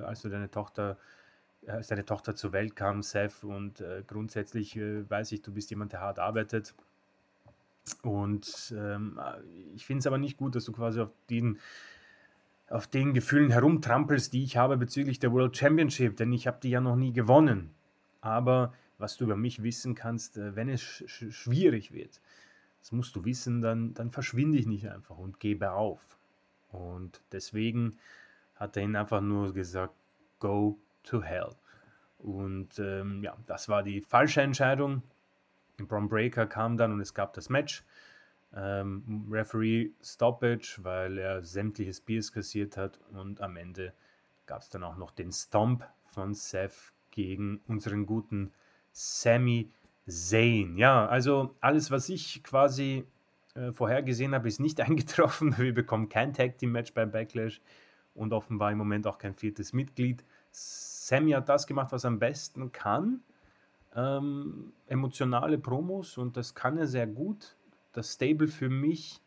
als deine Tochter zur Welt kam, Seth, und grundsätzlich weiß ich, du bist jemand, der hart arbeitet. Und ich finde es aber nicht gut, dass du quasi auf den Gefühlen herumtrampelst, die ich habe bezüglich der World Championship, denn ich habe die ja noch nie gewonnen. Aber was du über mich wissen kannst, wenn es schwierig wird, das musst du wissen, dann verschwinde ich nicht einfach und gebe auf.“ Und deswegen hat er ihn einfach nur gesagt: „Go to hell.“ Und ja, das war die falsche Entscheidung. Bron Breakker kam dann und es gab das Match. Referee Stoppage, weil er sämtliche Spears kassiert hat, und am Ende gab es dann auch noch den Stomp von Seth gegen unseren guten Sami Zayn. Ja, also alles, was ich quasi vorhergesehen habe, ist nicht eingetroffen. Wir bekommen kein Tag Team Match bei Backlash und offenbar im Moment auch kein viertes Mitglied. Sami hat das gemacht, was er am besten kann. Emotionale Promos, und das kann er sehr gut. Das Stable für mich,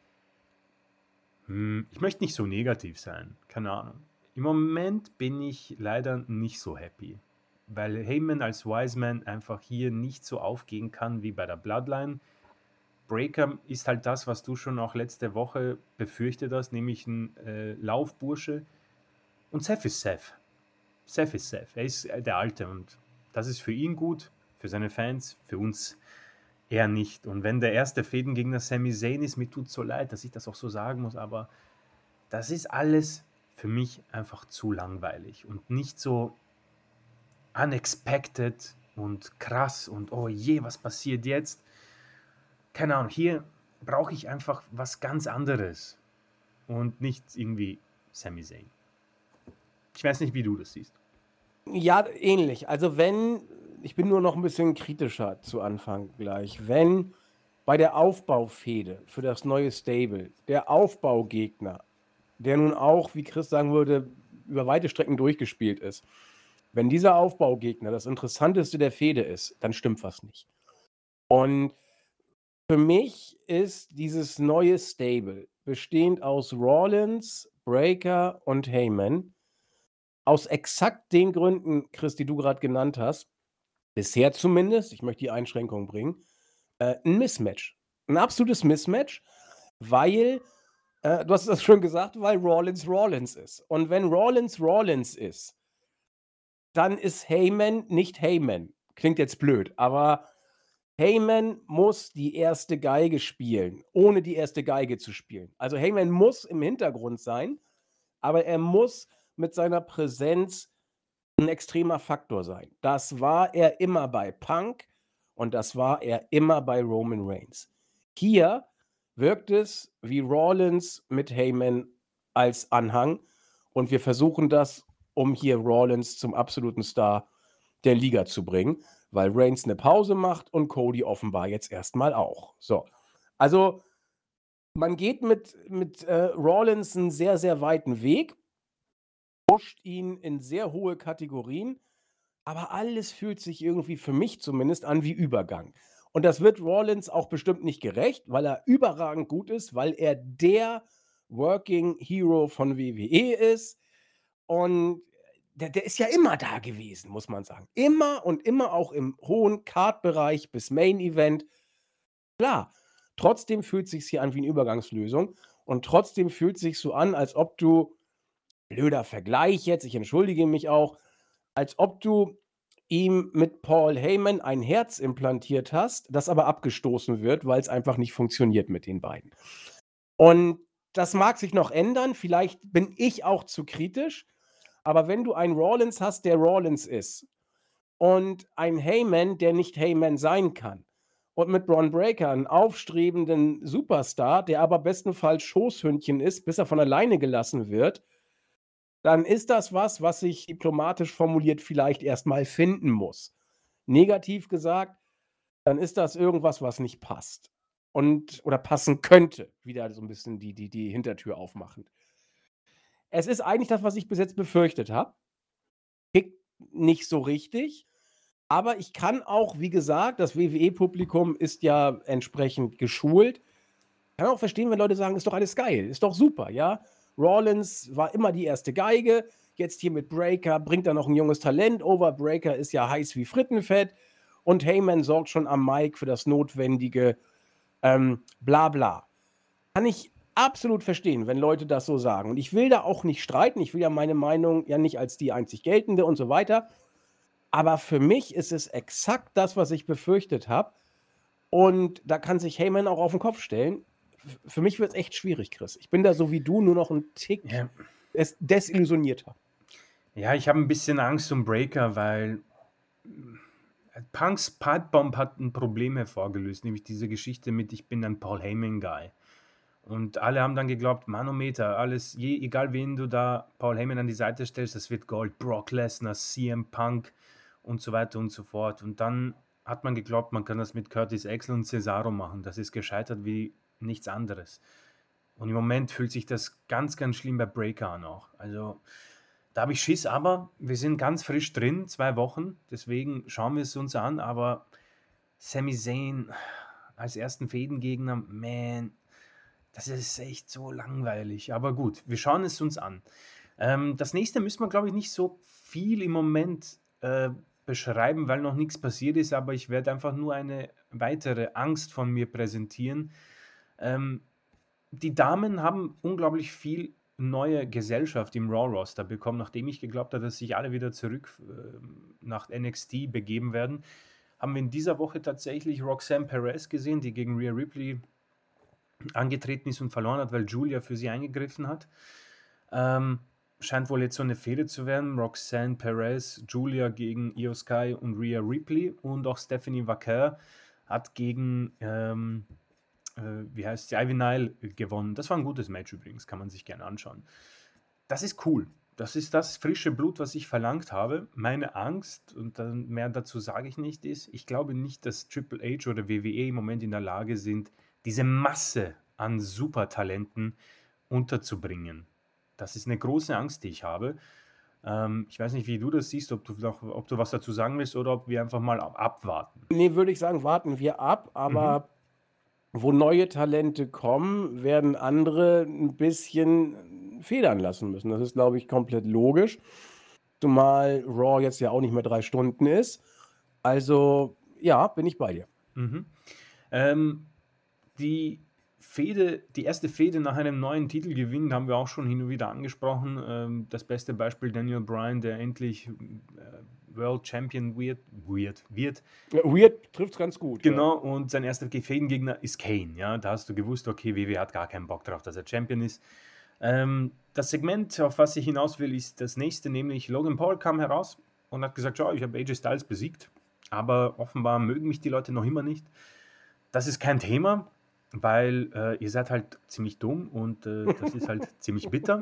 ich möchte nicht so negativ sein, keine Ahnung. Im Moment bin ich leider nicht so happy, weil Heyman als Wiseman einfach hier nicht so aufgehen kann wie bei der Bloodline. Breaker ist halt das, was du schon auch letzte Woche befürchtet hast, nämlich ein Laufbursche. Und Seth ist Seth. Seth ist Seth. Er ist der Alte und das ist für ihn gut, für seine Fans, für uns eher nicht. Und wenn der erste Fädengegner Sami Zayn ist, mir tut so leid, dass ich das auch so sagen muss, aber das ist alles für mich einfach zu langweilig und nicht so unexpected und krass und oh je, was passiert jetzt? Keine Ahnung, hier brauche ich einfach was ganz anderes und nicht irgendwie Sami Zayn. Ich weiß nicht, wie du das siehst. Ja, ähnlich. Also ich bin nur noch ein bisschen kritischer zu Anfang gleich. Wenn bei der Aufbaufehde für das neue Stable der Aufbaugegner, der nun auch, wie Chris sagen würde, über weite Strecken durchgespielt ist, wenn dieser Aufbaugegner das Interessanteste der Fehde ist, dann stimmt was nicht. Und für mich ist dieses neue Stable, bestehend aus Rollins, Breaker und Heyman, aus exakt den Gründen, Chris, die du gerade genannt hast, bisher zumindest, ich möchte die Einschränkung bringen, 'n Mismatch. 'N absolutes Mismatch, weil, du hast das schon gesagt, weil Rollins Rollins ist. Und wenn Rollins Rollins ist, dann ist Heyman nicht Heyman. Klingt jetzt blöd, aber Heyman muss die erste Geige spielen, ohne die erste Geige zu spielen. Also, Heyman muss im Hintergrund sein, aber er muss mit seiner Präsenz 'n extremer Faktor sein. Das war er immer bei Punk und das war er immer bei Roman Reigns. Hier wirkt es wie Rollins mit Heyman als Anhang und wir versuchen das, um hier Rollins zum absoluten Star der Liga zu bringen, weil Reigns 'ne Pause macht und Cody offenbar jetzt erst mal auch. So, also, man geht mit Rollins 'n sehr, sehr weiten Weg, pusht ihn in sehr hohe Kategorien, aber alles fühlt sich irgendwie für mich zumindest an wie Übergang. Und das wird Rollins auch bestimmt nicht gerecht, weil er überragend gut ist, weil er der Working Hero von WWE ist und der ist ja immer da gewesen, muss man sagen. Immer und immer auch im hohen Card-Bereich bis Main Event. Klar, trotzdem fühlt sich's hier an wie 'ne Übergangslösung und trotzdem fühlt's sich so an, als ob du blöder Vergleich jetzt, ich entschuldige mich auch, als ob du ihm mit Paul Heyman ein Herz implantiert hast, das aber abgestoßen wird, weil's einfach nicht funktioniert mit den beiden. Und das mag sich noch ändern, vielleicht bin ich auch zu kritisch, aber wenn du einen Rollins hast, der Rollins ist und einen Heyman, der nicht Heyman sein kann und mit Bron Breakker 'n aufstrebenden Superstar, der aber bestenfalls Schoßhündchen ist, bis er von alleine gelassen wird, dann ist das was, was sich diplomatisch formuliert vielleicht erst mal finden muss. Negativ gesagt, dann ist das irgendwas, was nicht passt und oder passen könnte, wieder so 'n bisschen die Hintertür aufmachend. Es ist eigentlich das, was ich bis jetzt befürchtet habe. Kickt nicht so richtig, aber ich kann auch, wie gesagt, das WWE-Publikum ist ja entsprechend geschult. Kann auch verstehen, wenn Leute sagen: „Ist doch alles geil, ist doch super“, ja? Rollins war immer die erste Geige, jetzt hier mit Breaker bringt er noch 'n junges Talent over. Breaker ist ja heiß wie Frittenfett und Heyman sorgt schon am Mic für das notwendige, bla bla. Kann ich absolut verstehen, wenn Leute das so sagen. Und ich will da auch nicht streiten. Ich will ja meine Meinung ja nicht als die einzig geltende und so weiter. Aber für mich ist es exakt das, was ich befürchtet habe. Und da kann sich Heyman auch auf 'n Kopf stellen. Für mich wird's echt schwierig, Chris. Ich bin da so wie du, nur noch 'n Tick Ja. desillusionierter. Ja, ich habe 'n bisschen Angst um Breaker, weil, Punks Pipebomb hat 'n Problem hervorgelöst, nämlich diese Geschichte mit: „Ich bin ein Paul Heyman Guy.“ Und alle haben dann geglaubt: „Manometer, alles egal wen du da Paul Heyman an die Seite stellst, das wird Gold. Brock Lesnar, CM Punk und so weiter und so fort.“ Und dann hat man geglaubt, man kann das mit Curtis Axel und Cesaro machen. Das ist gescheitert wie nichts anderes. Und im Moment fühlt sich das ganz, ganz schlimm bei Breaker an auch. Also, da habe ich Schiss, aber wir sind ganz frisch drin, 2 Wochen, deswegen schauen wir es uns an, aber Sami Zayn als ersten Fädengegner, man, das ist echt so langweilig. Aber gut, wir schauen es uns an. Das nächste müssen wir, glaube ich, nicht so viel im Moment beschreiben, weil noch nichts passiert ist, aber ich werde einfach nur eine weitere Angst von mir präsentieren. Ähm, Die Damen haben unglaublich viel neue Gesellschaft im Raw-Roster bekommen, nachdem ich geglaubt habe, dass sich alle wieder zurück nach NXT begeben werden. Haben wir in dieser Woche tatsächlich Roxanne Perez gesehen, die gegen Rhea Ripley angetreten ist und verloren hat, weil Julia für sie eingegriffen hat. Ähm, scheint wohl jetzt so eine Fehde zu werden. Roxanne Perez, Julia gegen Io Sky und Rhea Ripley und auch Stephanie Vaquer hat gegen, wie heißt sie, Ivy Nile gewonnen. Das war ein gutes Match übrigens, kann man sich gerne anschauen. Das ist cool. Das ist das frische Blut, was ich verlangt habe. Meine Angst, und dann mehr dazu sage ich nicht, ist, ich glaube nicht, dass Triple H oder WWE im Moment in der Lage sind, diese Masse an Supertalenten unterzubringen. Das ist eine große Angst, die ich habe. Ich weiß nicht, wie du das siehst, ob du was dazu sagen willst oder ob wir einfach mal abwarten. Nee, würde ich sagen, warten wir ab, aber wo neue Talente kommen, werden andere ein bisschen federn lassen müssen. Das ist, glaube ich, komplett logisch. Zumal Raw jetzt ja auch nicht mehr 3 Stunden ist. Also, ja, bin ich bei dir. Mhm. Die erste Fehde nach einem neuen Titelgewinn haben wir auch schon hin und wieder angesprochen. Das beste Beispiel Daniel Bryan, der endlich World Champion wird. Weird trifft's ganz gut. Genau, und sein erster Fädengegner ist Kane. Ja, da hast du gewusst, okay, WWE hat gar keinen Bock drauf, dass er Champion ist. Das Segment, auf was ich hinaus will, ist das nächste, nämlich Logan Paul kam heraus und hat gesagt, ja, ich habe AJ Styles besiegt, aber offenbar mögen mich die Leute noch immer nicht. Das ist kein Thema, weil ihr seid halt ziemlich dumm und das ist halt ziemlich bitter.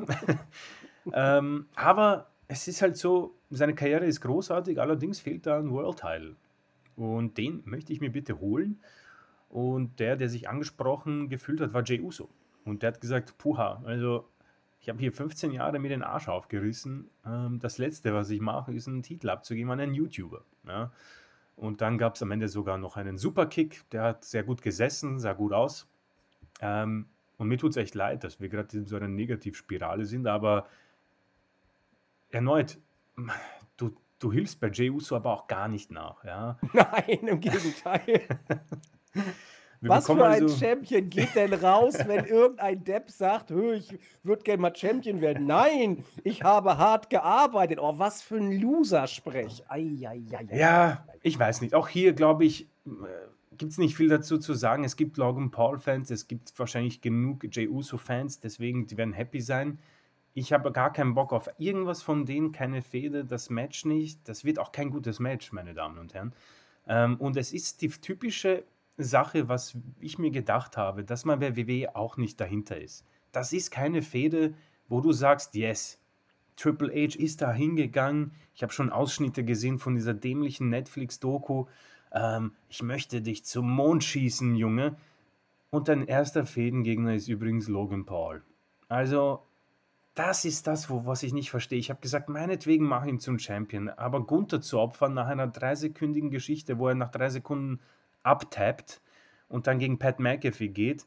Aber es ist halt so, seine Karriere ist großartig, allerdings fehlt da ein World Title. Und den möchte ich mir bitte holen. Und der sich angesprochen gefühlt hat, war Jey Uso. Und der hat gesagt, puha, also ich habe hier 15 Jahre mir den Arsch aufgerissen. Das Letzte, was ich mache, ist einen Titel abzugeben an einen YouTuber. Ja? Und dann gab es am Ende sogar noch einen Superkick. Der hat sehr gut gesessen, sah gut aus. Und mir tut es echt leid, dass wir gerade in so einer Negativspirale sind. Aber erneut, du hilfst bei Jey Uso aber auch gar nicht nach. Ja? Nein, im Gegenteil. Was für ein Champion geht denn raus, wenn irgendein Depp sagt, ich würde gerne mal Champion werden? Nein, ich habe hart gearbeitet. Oh, was für ein Loser-Sprech. Ja, ich weiß nicht. Auch hier, glaube ich, gibt es nicht viel dazu zu sagen. Es gibt Logan Paul-Fans, es gibt wahrscheinlich genug Jey Uso-Fans, deswegen, die werden happy sein. Ich habe gar keinen Bock auf irgendwas von denen, keine Fehde, das Match nicht. Das wird auch kein gutes Match, meine Damen und Herren. Und es ist die typische Sache, was ich mir gedacht habe, dass man bei WWE auch nicht dahinter ist. Das ist keine Fehde, wo du sagst, yes, Triple H ist da hingegangen. Ich habe schon Ausschnitte gesehen von dieser dämlichen Netflix-Doku. Ich möchte dich zum Mond schießen, Junge. Und dein erster Fädengegner ist übrigens Logan Paul. Also, das ist das, was ich nicht verstehe. Ich habe gesagt, meinetwegen mach ihn zum Champion. Aber Gunther zu opfern nach einer 3-sekündigen Geschichte, wo er nach 3 Sekunden abtappt und dann gegen Pat McAfee geht,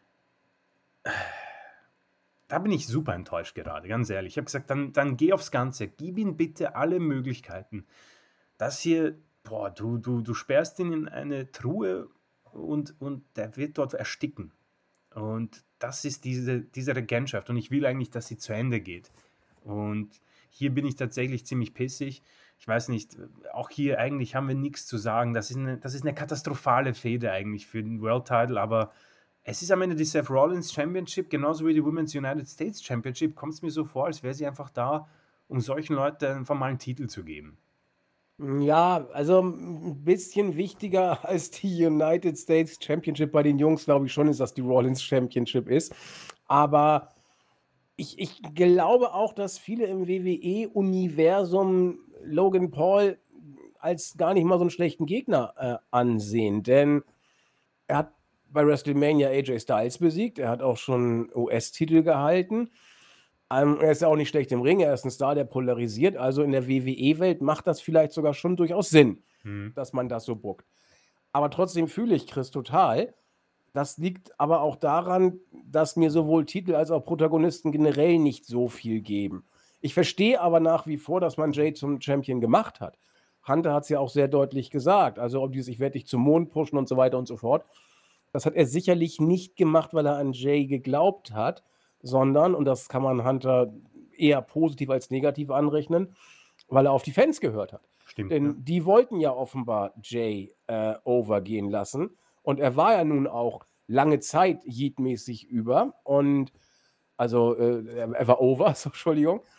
da bin ich super enttäuscht gerade, ganz ehrlich. Ich habe gesagt, dann geh aufs Ganze. Gib ihm bitte alle Möglichkeiten. Das hier, du sperrst ihn in eine Truhe und der wird dort ersticken. Und das ist diese Regentschaft. Und ich will eigentlich, dass sie zu Ende geht. Und hier bin ich tatsächlich ziemlich pissig. Ich weiß nicht, auch hier eigentlich haben wir nichts zu sagen. Das ist eine katastrophale Fehde eigentlich für den World Title, aber es ist am Ende die Seth Rollins Championship, genauso wie die Women's United States Championship. Kommt es mir so vor, als wäre sie einfach da, um solchen Leuten einfach mal einen Titel zu geben. Ja, also ein bisschen wichtiger als die United States Championship bei den Jungs, glaube ich schon, ist, dass die Rollins Championship ist. Aber ich glaube auch, dass viele im WWE-Universum Logan Paul als gar nicht mal so einen schlechten Gegner ansehen. Denn er hat bei WrestleMania AJ Styles besiegt, er hat auch schon US-Titel gehalten. Er ist ja auch nicht schlecht im Ring, er ist ein Star, der polarisiert. Also in der WWE-Welt macht das vielleicht sogar schon durchaus Sinn, dass man das so bookt. Aber trotzdem fühle ich Chris total. Das liegt aber auch daran, dass mir sowohl Titel als auch Protagonisten generell nicht so viel geben. Ich verstehe aber nach wie vor, dass man Jay zum Champion gemacht hat. Hunter hat es ja auch sehr deutlich gesagt. Also ob dieses, ich werde dich zum Mond pushen und so weiter und so fort. Das hat er sicherlich nicht gemacht, weil er an Jay geglaubt hat, sondern, und das kann man Hunter eher positiv als negativ anrechnen, weil er auf die Fans gehört hat. Stimmt. Denn die wollten ja offenbar Jay overgehen lassen. Und er war ja nun auch lange Zeit Yeet-mäßig über. Und also er war over, so, Entschuldigung.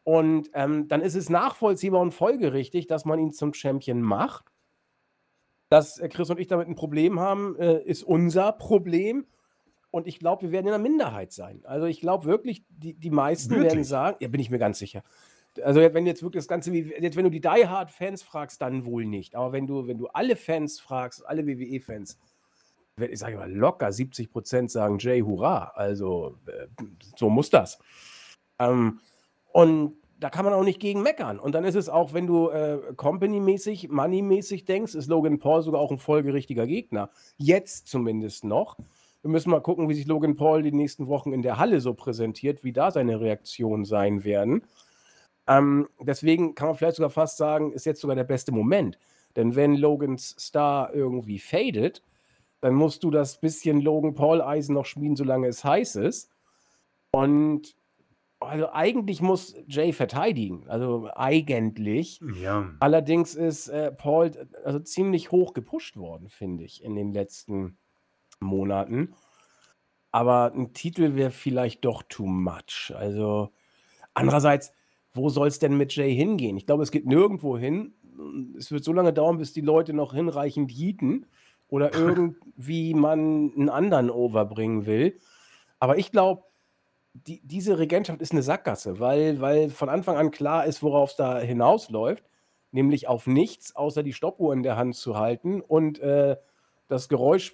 Und, dann ist es nachvollziehbar und folgerichtig, dass man ihn zum Champion macht. Dass, Chris und ich damit 'n Problem haben, ist unser Problem. Und ich glaube, wir werden in der Minderheit sein. Also, ich glaube wirklich, die meisten werden Wirklich? sagen, ja, bin ich mir ganz sicher. Also, wenn jetzt wirklich das Ganze wie jetzt, wenn du die Die-Hard-Fans fragst, dann wohl nicht. Aber wenn du alle Fans fragst, alle WWE-Fans, ich sage mal, locker 70% sagen: „Jay, hurra!“ Also, so muss das. Ähm, und da kann man auch nicht gegen meckern. Und dann ist es auch, wenn du, company-mäßig, money-mäßig denkst, ist Logan Paul sogar auch 'n folgerichtiger Gegner. Jetzt zumindest noch. Wir müssen mal gucken, wie sich Logan Paul die nächsten Wochen in der Halle so präsentiert, wie da seine Reaktionen sein werden. Deswegen kann man vielleicht sogar fast sagen, ist jetzt sogar der beste Moment. Denn wenn Logans Star irgendwie fadet, dann musst du das bisschen Logan Paul-Eisen noch schmieden, solange es heiß ist. Und also, eigentlich muss Jay verteidigen, also eigentlich. Ja. Allerdings ist, Paul also ziemlich hoch gepusht worden, finde ich, in den letzten Monaten. Aber 'n Titel wäre vielleicht doch too much. Also, andererseits, wo soll's denn mit Jay hingehen? Ich glaube, es geht nirgendwo hin. Es wird so lange dauern, bis die Leute noch hinreichend yeeten oder irgendwie man 'n anderen overbringen will. Aber ich glaube, diese Regentschaft ist 'ne Sackgasse, weil von Anfang an klar ist, worauf's da hinausläuft, nämlich auf nichts, außer die Stoppuhr in der Hand zu halten und, das Geräusch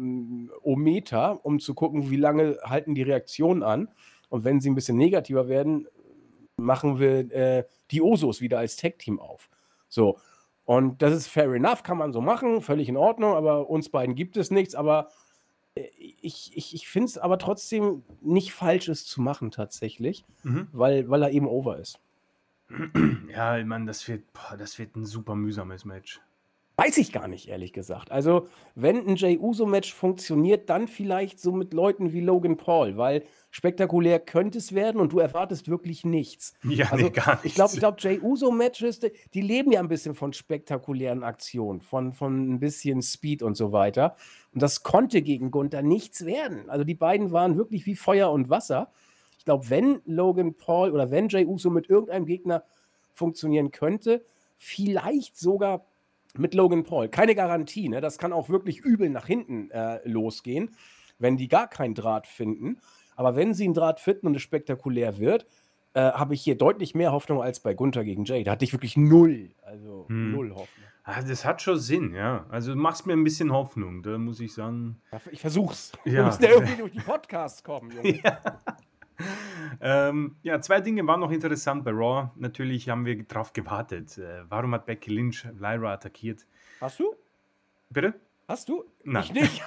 Ometer, um zu gucken, wie lange halten die Reaktionen an. Und wenn sie 'n bisschen negativer werden, machen wir, die Usos wieder als Tag-Team auf. So, und das ist fair enough, kann man so machen, völlig in Ordnung, aber uns beiden gibt es nichts. Aber, ich finde es aber trotzdem nicht falsch, es zu machen tatsächlich, Mhm. weil er eben over ist. Ja, ich meine, das wird 'n super mühsames Match. Weiß ich gar nicht, ehrlich gesagt. Also, wenn 'n Jey Uso-Match funktioniert, dann vielleicht so mit Leuten wie Logan Paul, weil spektakulär könnte es werden und du erwartest wirklich nichts. Ja, ne, Also, gar ich glaube nichts. ich glaube, Jey Uso-Matches, die leben ja 'n bisschen von spektakulären Aktionen, von 'n bisschen Speed und so weiter. Und das konnte gegen Gunther nichts werden. Also, die beiden waren wirklich wie Feuer und Wasser. Ich glaube, wenn Logan Paul oder wenn Jey Uso mit irgendeinem Gegner funktionieren könnte, vielleicht sogar mit Logan Paul. Keine Garantie, ne? Das kann auch wirklich übel nach hinten, losgehen, wenn die gar keinen Draht finden. Aber wenn sie 'n Draht finden und es spektakulär wird, habe ich hier deutlich mehr Hoffnung als bei Gunther gegen Jay. Da hatte ich wirklich null, also Mhm. null Hoffnung. Ah, das hat schon Sinn, ja. Also, du machst mir 'n bisschen Hoffnung, da muss ich sagen. Ja, ich versuche es. Wir Ja. müssen ja irgendwie durch die Podcasts kommen, Junge. Ja. Ja, 2 Dinge waren noch interessant bei Raw. Natürlich haben wir drauf gewartet. Warum hat Becky Lynch Lyra attackiert? Hast du? Bitte? Hast du? Nein. Ich nicht.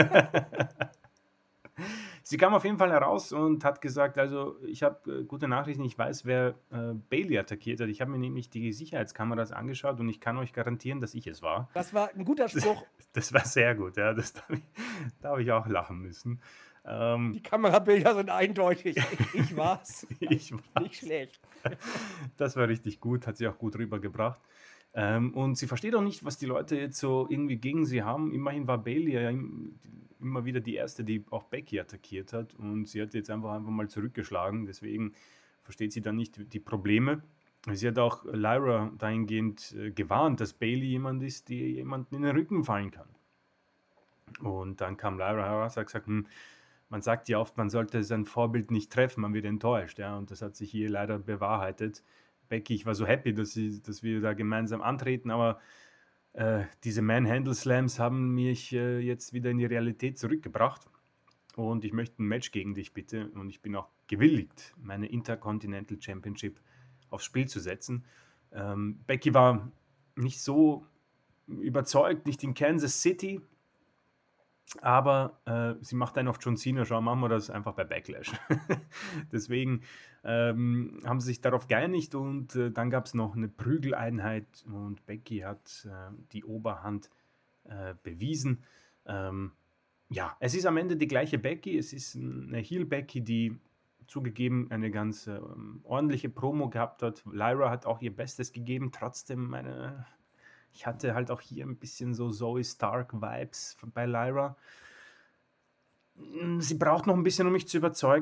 Sie kam auf jeden Fall heraus und hat gesagt: „Also, ich habe, gute Nachrichten, ich weiß, wer, Bayley attackiert hat. Ich habe mir nämlich die Sicherheitskameras angeschaut und ich kann euch garantieren, dass ich es war.“ Das war 'n guter Spruch. Das war sehr gut, ja. Da habe ich auch lachen müssen. Die Kamerabilder sind eindeutig. Ich war's. Ich Nicht war's. schlecht. Das war richtig gut, hat sie auch gut rübergebracht. Und sie versteht auch nicht, was die Leute jetzt so irgendwie gegen sie haben. Immerhin war Bayley ja immer wieder die Erste, die auch Becky attackiert hat und sie hat jetzt einfach mal zurückgeschlagen. Deswegen versteht sie dann nicht die Probleme. Sie hat auch Lyra dahingehend, gewarnt, dass Bayley jemand ist, die jemanden in den Rücken fallen kann. Und dann kam Lyra heraus, hat gesagt: Man sagt ja oft, man sollte sein Vorbild nicht treffen, man wird enttäuscht“, ja, und das hat sich hier leider bewahrheitet. Becky, ich war so happy, dass wir da gemeinsam antreten, aber, diese Manhandle-Slams haben mich, jetzt wieder in die Realität zurückgebracht und ich möchte 'n Match gegen dich bitte und ich bin auch gewilligt, meine Intercontinental Championship aufs Spiel zu setzen. Becky war nicht so überzeugt, nicht in Kansas City, aber, sie macht einen auf John Cena, schau, machen wir das einfach bei Backlash. Deswegen, haben sie sich darauf geeinigt und, dann gab's noch 'ne Prügeleinheit und Becky hat, die Oberhand, bewiesen. Ja, es ist am Ende die gleiche Becky. Es ist 'ne Heel-Becky, die zugegeben eine ganz, ordentliche Promo gehabt hat. Lyra hat auch ihr Bestes gegeben, trotzdem ich hatte halt auch hier 'n bisschen so Zoey Stark-Vibes bei Lyra. Sie braucht noch 'n bisschen, um mich zu überzeugen.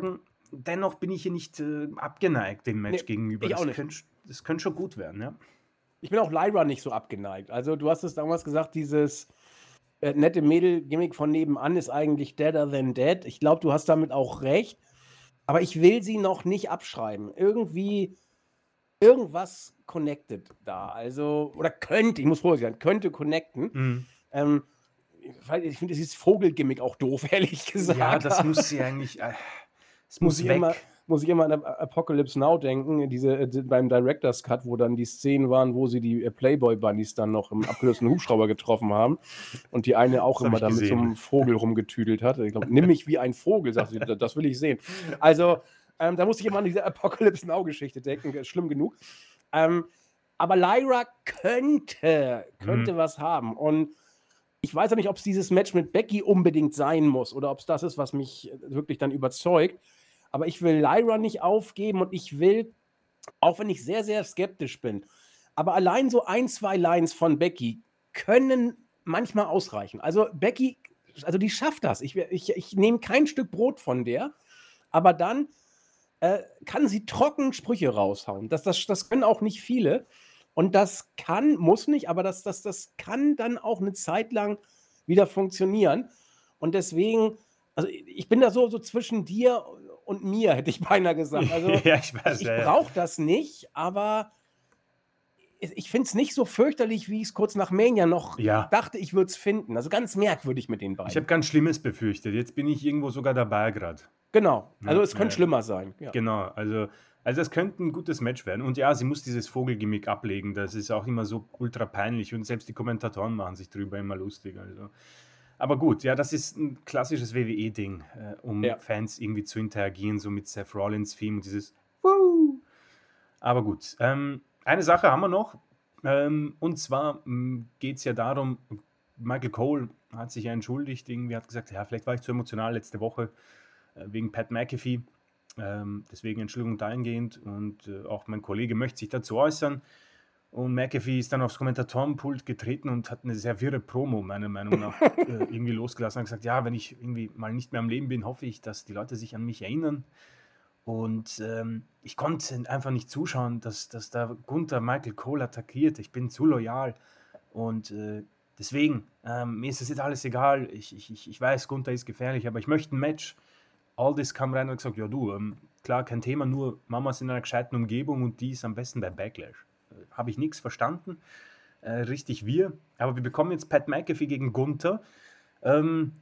dennoch bin ich hier nicht abgeneigt dem Match Ne, gegenüber. ich auch nicht. Das könnte schon gut werden, ja. Ich bin auch Lyra nicht so abgeneigt. Also, du hast es damals gesagt, dieses, nette Mädel-Gimmick von nebenan ist eigentlich deader than dead. Ich glaube, du hast damit auch recht, aber ich will sie noch nicht abschreiben. Irgendwie irgendwas connected da. Also oder könnte, ich muss vorsichtig sein, könnte connecten. Mhm. Ähm, ich finde dieses Vogelgimmick auch doof, ehrlich Ja, gesagt. das muss sie eigentlich es Muss muss ich immer weg. muss ich immer an Apocalypse Now denken, beim Director's Cut, wo dann die Szenen waren, wo sie die, Playboy Bunnies dann noch im abgestürzten Hubschrauber getroffen haben und die eine auch Das habe immer ich da mit so 'nem gesehen. Vogel rumgetüdelt hat. Ich glaube: „Nimm mich wie ein Vogel“, sagt sie. „Das will ich sehen.“ Also, da musste ich immer an diese Apocalypse Now Geschichte denken, schlimm genug. Ähm, aber Lyra Mhm. könnte was haben und ich weiß ja nicht, ob's dieses Match mit Becky unbedingt sein muss oder ob's das ist, was mich, wirklich dann überzeugt. Aber ich will Lyra nicht aufgeben und ich will, auch wenn ich sehr, sehr skeptisch bin, aber allein so ein 2 Lines von Becky können manchmal ausreichen. Also, Becky, also, die schafft das. Ich nehme kein Stück Brot von der, aber dann, kann sie trocken Sprüche raushauen. Das können auch nicht viele und das muss nicht, aber das kann dann auch 'ne Zeit lang wieder funktionieren und deswegen, also, ich bin da so zwischen dir und mir, hätte ich beinahe gesagt. Also, Ja, ich weiß, ich ja, ja. brauche das nicht, aber ich finde es nicht so fürchterlich, wie ich's kurz nach Mania noch Ja, dachte, ich würde es finden. Also, ganz merkwürdig mit den ich habe beiden. ganz Schlimmes befürchtet. Jetzt bin ich irgendwo sogar dabei grad. Genau. Also, Ja, es könnte schlimmer sein, ja. genau. Also das könnte 'n gutes Match werden. Und ja, sie muss dieses Vogelgimmick ablegen. Das ist auch immer so ultra peinlich und selbst die Kommentatoren machen sich drüber immer lustig, also. Aber gut, ja, das ist 'n klassisches WWE-Ding, um Ja. Fans irgendwie zu interagieren, so mit Seth Rollins Theme, dieses „Woo!“ Aber gut, eine Sache haben wir noch, und zwar, geht's ja darum, Michael Cole hat sich ja entschuldigt, irgendwie hat gesagt: „Ja, vielleicht war ich zu emotional letzte Woche, wegen Pat McAfee. Deswegen Entschuldigung dahingehend und, auch mein Kollege möchte sich dazu äußern.“ Und McAfee ist dann aufs Kommentatorenpult getreten und hat 'ne sehr wirre Promo meiner Meinung nach, irgendwie losgelassen. Hat gesagt: „Ja, wenn ich irgendwie mal nicht mehr am Leben bin, hoffe ich, dass die Leute sich an mich erinnern.“ Und, ich konnte einfach nicht zuschauen, dass da Gunther Michael Cole attackiert. Ich bin zu loyal und, deswegen, mir ist das jetzt alles egal. Ich weiß, Gunther ist gefährlich, aber ich möchte 'n Match. Aldis kam rein und hat gesagt: „Ja du, klar, kein Thema, nur Mamas in einer gescheiten Umgebung und die ist am besten bei Backlash.“ Habe ich nix verstanden, richtig wir. Aber wir bekommen jetzt Pat McAfee gegen Gunther. Ähm,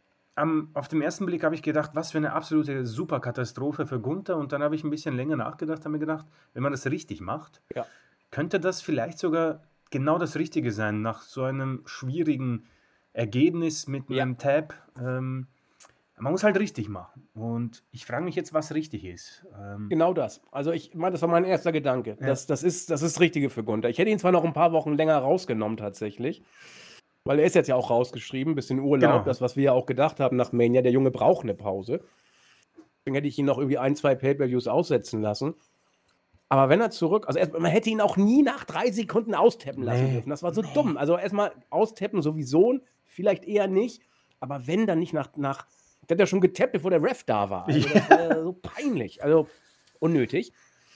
auf den ersten Blick habe ich gedacht: „Was für 'ne absolute Superkatastrophe für Gunther“, und dann habe ich 'n bisschen länger nachgedacht, habe mir gedacht, wenn man das richtig macht, Ja. könnte das vielleicht sogar genau das Richtige sein nach so einem schwierigen Ergebnis mit Ja. 'nem Tap. Man muss halt richtig machen. Und ich frage mich jetzt, was richtig ist. Genau das. Also, ich meine, das war mein erster Gedanke. Ja, Das Richtige für Gunther. Ich hätte ihn zwar noch 'n paar Wochen länger rausgenommen tatsächlich, weil er ist jetzt ja auch rausgeschrieben, bisschen Urlaub, genau. das, was wir ja auch gedacht haben nach Mania, der Junge braucht 'ne Pause. Deswegen hätte ich ihn noch irgendwie ein, 2 Pay-per-Views aussetzen lassen. Aber wenn er zurück, also, man hätte ihn auch nie nach 3 Sekunden austappen lassen Ne, dürfen. Das war so ne. dumm. Also, erst mal austappen sowieso, vielleicht eher nicht, aber wenn, dann nicht nach der hat ja schon getappt, bevor der Ref da war. Also, das war Ja, ja so peinlich, also unnötig.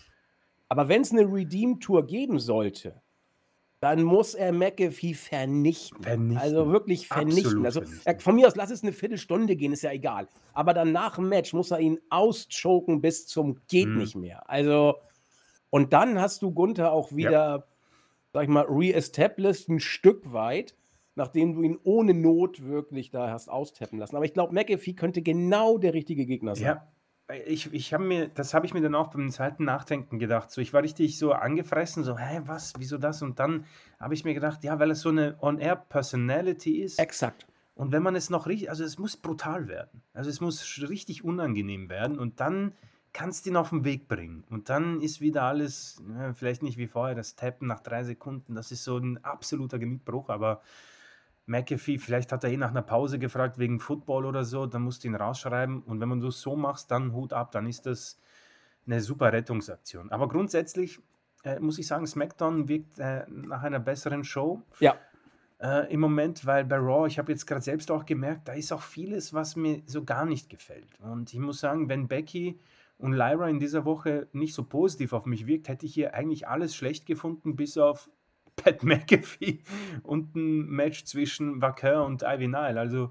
Aber wenn's 'ne Redeem-Tour geben sollte, dann muss er McAfee vernichten. Also, vernichten. wirklich vernichten. Absolut Also, vernichten. von mir aus lass es 'ne Viertelstunde gehen, ist ja egal. Aber dann nach'm Match muss er ihn auschoken bis zum geht Mhm. nicht mehr. Also, und dann hast du Gunther auch Ja. wieder, sage ich mal, reestablished 'n Stück weit, nachdem du ihn ohne Not wirklich da hast austappen lassen. Aber ich glaube, McAfee könnte genau der richtige Gegner sein. Ja, ich habe mir das habe ich mir dann auch beim zweiten Nachdenken gedacht. So, ich war richtig so angefressen, so: „Hä, was? Wieso das?“ Und dann habe ich mir gedacht: „Ja, weil es so 'ne On-Air-Personality ist Exakt. und wenn man es noch also, es muss brutal werden. Also, es muss richtig unangenehm werden und dann kannst du ihn auf 'n Weg bringen. Und dann ist wieder alles, vielleicht nicht wie vorher, das Tappen nach 3 Sekunden, das ist so 'n absoluter Genickbruch, aber McAfee, vielleicht hat er nach 'ner Pause gefragt wegen Football oder so, dann musst du ihn rausschreiben und wenn man das so machst, dann Hut ab, dann ist das 'ne super Rettungsaktion. Aber grundsätzlich, muss ich sagen, SmackDown wirkt, nach einer besseren Show. Ja. im Moment, weil bei Raw, ich habe jetzt gerade selbst auch gemerkt, da ist auch vieles, was mir so gar nicht gefällt. Und ich muss sagen, wenn Becky und Lyra in dieser Woche nicht so positiv auf mich wirkt, hätte ich hier eigentlich alles schlecht gefunden, bis auf Pat McAfee und ein Match zwischen Vaquer und Ivy Nile. Also,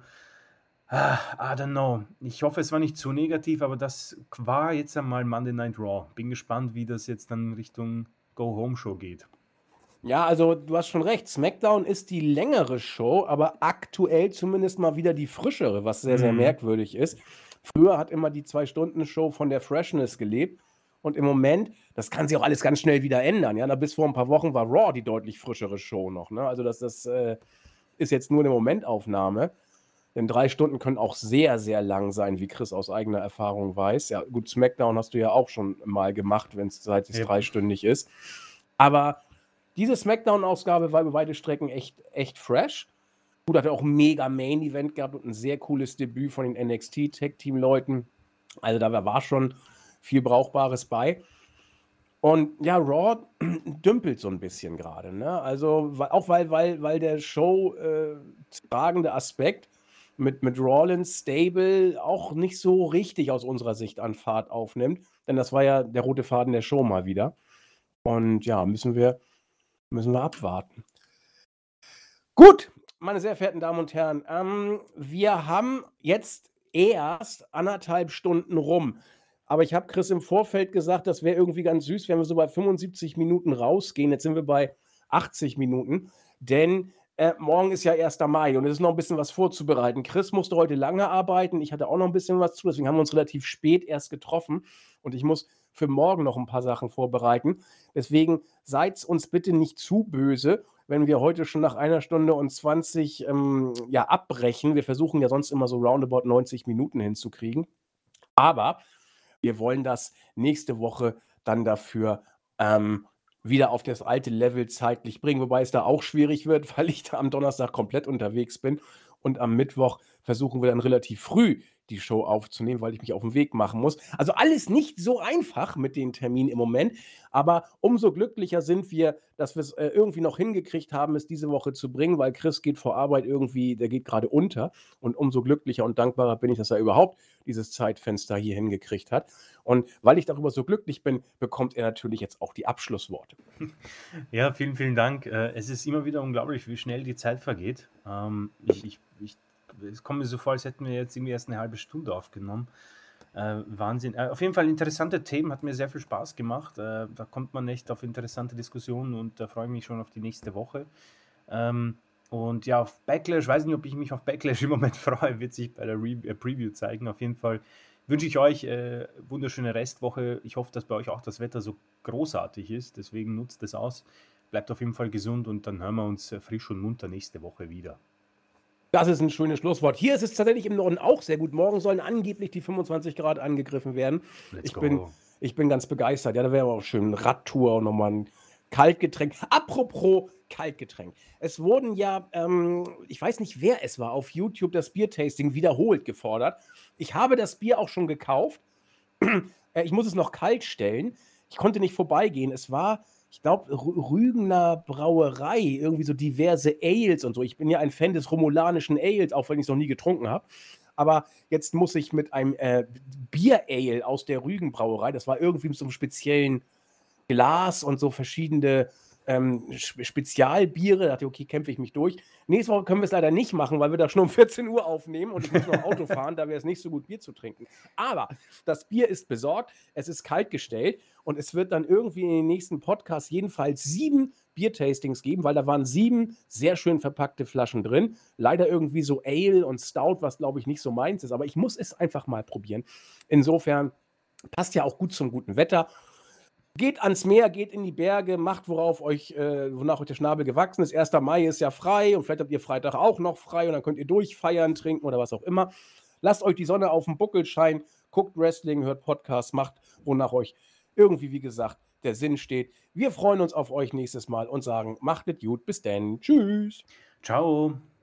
I don't know. Ich hoffe, es war nicht zu negativ, aber das war jetzt einmal Monday Night Raw. Bin gespannt, wie das jetzt dann Richtung Go-Home-Show geht. Ja, also du hast schon recht. SmackDown ist die längere Show, aber aktuell zumindest mal wieder die frischere, was sehr, sehr Mhm. merkwürdig ist. Früher hat immer die 2-Stunden-Show von der Freshness gelebt. Und im Moment, das kann sich auch alles ganz schnell wieder ändern. Ja, bis vor ein paar Wochen war Raw die deutlich frischere Show noch. Ne? Also das ist jetzt nur eine Momentaufnahme. Denn 3 Stunden können auch sehr, sehr lang sein, wie Chris aus eigener Erfahrung weiß. Ja, gut, SmackDown hast du ja auch schon mal gemacht, seit es Yep. dreistündig ist. Aber diese SmackDown-Ausgabe war über weite Strecken echt fresh. Gut, hat auch ein mega Main-Event gehabt und ein sehr cooles Debüt von den NXT-Tag-Team-Leuten. Also da war schon viel Brauchbares bei. Und ja, Raw dümpelt so ein bisschen gerade. Ne? Also auch weil der Show tragende Aspekt mit Rollins Stable auch nicht so richtig aus unserer Sicht an Fahrt aufnimmt. Denn das war ja der rote Faden der Show mal wieder. Und ja, müssen wir abwarten. Gut, meine sehr verehrten Damen und Herren, wir haben jetzt erst 1,5 Stunden rum. Aber ich habe Chris im Vorfeld gesagt, das wäre irgendwie ganz süß, wenn wir so bei 75 Minuten rausgehen. Jetzt sind wir bei 80 Minuten, denn morgen ist ja 1. Mai und es ist noch ein bisschen was vorzubereiten. Chris musste heute lange arbeiten, ich hatte auch noch ein bisschen was zu, deswegen haben wir uns relativ spät erst getroffen und ich muss für morgen noch ein paar Sachen vorbereiten. Deswegen seid uns bitte nicht zu böse, wenn wir heute schon nach 1 Stunde und 20 abbrechen. Wir versuchen ja sonst immer so roundabout 90 Minuten hinzukriegen. Aber wir wollen das nächste Woche dann dafür wieder auf das alte Level zeitlich bringen, wobei es da auch schwierig wird, weil ich da am Donnerstag komplett unterwegs bin und am Mittwoch versuchen wir dann relativ früh die Show aufzunehmen, weil ich mich auf den Weg machen muss. Also alles nicht so einfach mit den Terminen im Moment, aber umso glücklicher sind wir, dass wir es irgendwie noch hingekriegt haben, es diese Woche zu bringen, weil Chris geht vor Arbeit irgendwie, der geht gerade unter und umso glücklicher und dankbarer bin ich, dass er überhaupt dieses Zeitfenster hier hingekriegt hat. Und weil ich darüber so glücklich bin, bekommt er natürlich jetzt auch die Abschlussworte. Ja, vielen, vielen Dank. Es ist immer wieder unglaublich, wie schnell die Zeit vergeht. Es kommt mir so vor, als hätten wir jetzt irgendwie erst eine halbe Stunde aufgenommen. Wahnsinn. Auf jeden Fall interessante Themen, hat mir sehr viel Spaß gemacht. Da kommt man echt auf interessante Diskussionen und da freue ich mich schon auf die nächste Woche. Und ja, auf Backlash, weiß nicht, ob ich mich auf Backlash im Moment freue, wird sich bei der Preview zeigen. Auf jeden Fall wünsche ich euch wunderschöne Restwoche. Ich hoffe, dass bei euch auch das Wetter so großartig ist. Deswegen nutzt es aus. Bleibt auf jeden Fall gesund und dann hören wir uns frisch und munter nächste Woche wieder. Das ist ein schönes Schlusswort. Hier ist es tatsächlich im Norden auch sehr gut. Morgen sollen angeblich die 25 Grad angegriffen werden. Let's Ich bin ganz begeistert. Ja, da wäre aber auch schön eine Radtour und nochmal ein Kaltgetränk. Apropos Kaltgetränk. Es wurden ja, ich weiß nicht, wer es war, auf YouTube das Biertasting wiederholt gefordert. Ich habe das Bier auch schon gekauft. Ich muss es noch kalt stellen. Ich konnte nicht vorbeigehen. Es war, ich glaube, Rügener Brauerei, irgendwie so diverse Ales und so. Ich bin ja ein Fan des romulanischen Ales, auch wenn ich es noch nie getrunken habe. Aber jetzt muss ich mit einem Bier-Ale aus der Rügen-Brauerei, das war irgendwie mit so einem speziellen Glas und so verschiedene Spezialbiere. Da dachte ich, okay, kämpfe ich mich durch. Nächste Woche können wir es leider nicht machen, weil wir da schon um 14 Uhr aufnehmen und ich muss noch Auto fahren, da wäre es nicht so gut, Bier zu trinken. Aber das Bier ist besorgt, es ist kalt gestellt und es wird dann irgendwie in den nächsten Podcasts jedenfalls 7 Biertastings geben, weil da waren 7 sehr schön verpackte Flaschen drin. Leider irgendwie so Ale und Stout, was glaube ich nicht so meins ist, aber ich muss es einfach mal probieren. Insofern passt ja auch gut zum guten Wetter. Geht ans Meer, geht in die Berge, macht, wonach euch der Schnabel gewachsen ist. 1. Mai ist ja frei und vielleicht habt ihr Freitag auch noch frei und dann könnt ihr durchfeiern, trinken oder was auch immer. Lasst euch die Sonne auf den Buckel scheinen, guckt Wrestling, hört Podcasts, macht, wonach euch irgendwie, wie gesagt, der Sinn steht. Wir freuen uns auf euch nächstes Mal und sagen, macht es gut, bis dann. Tschüss. Ciao.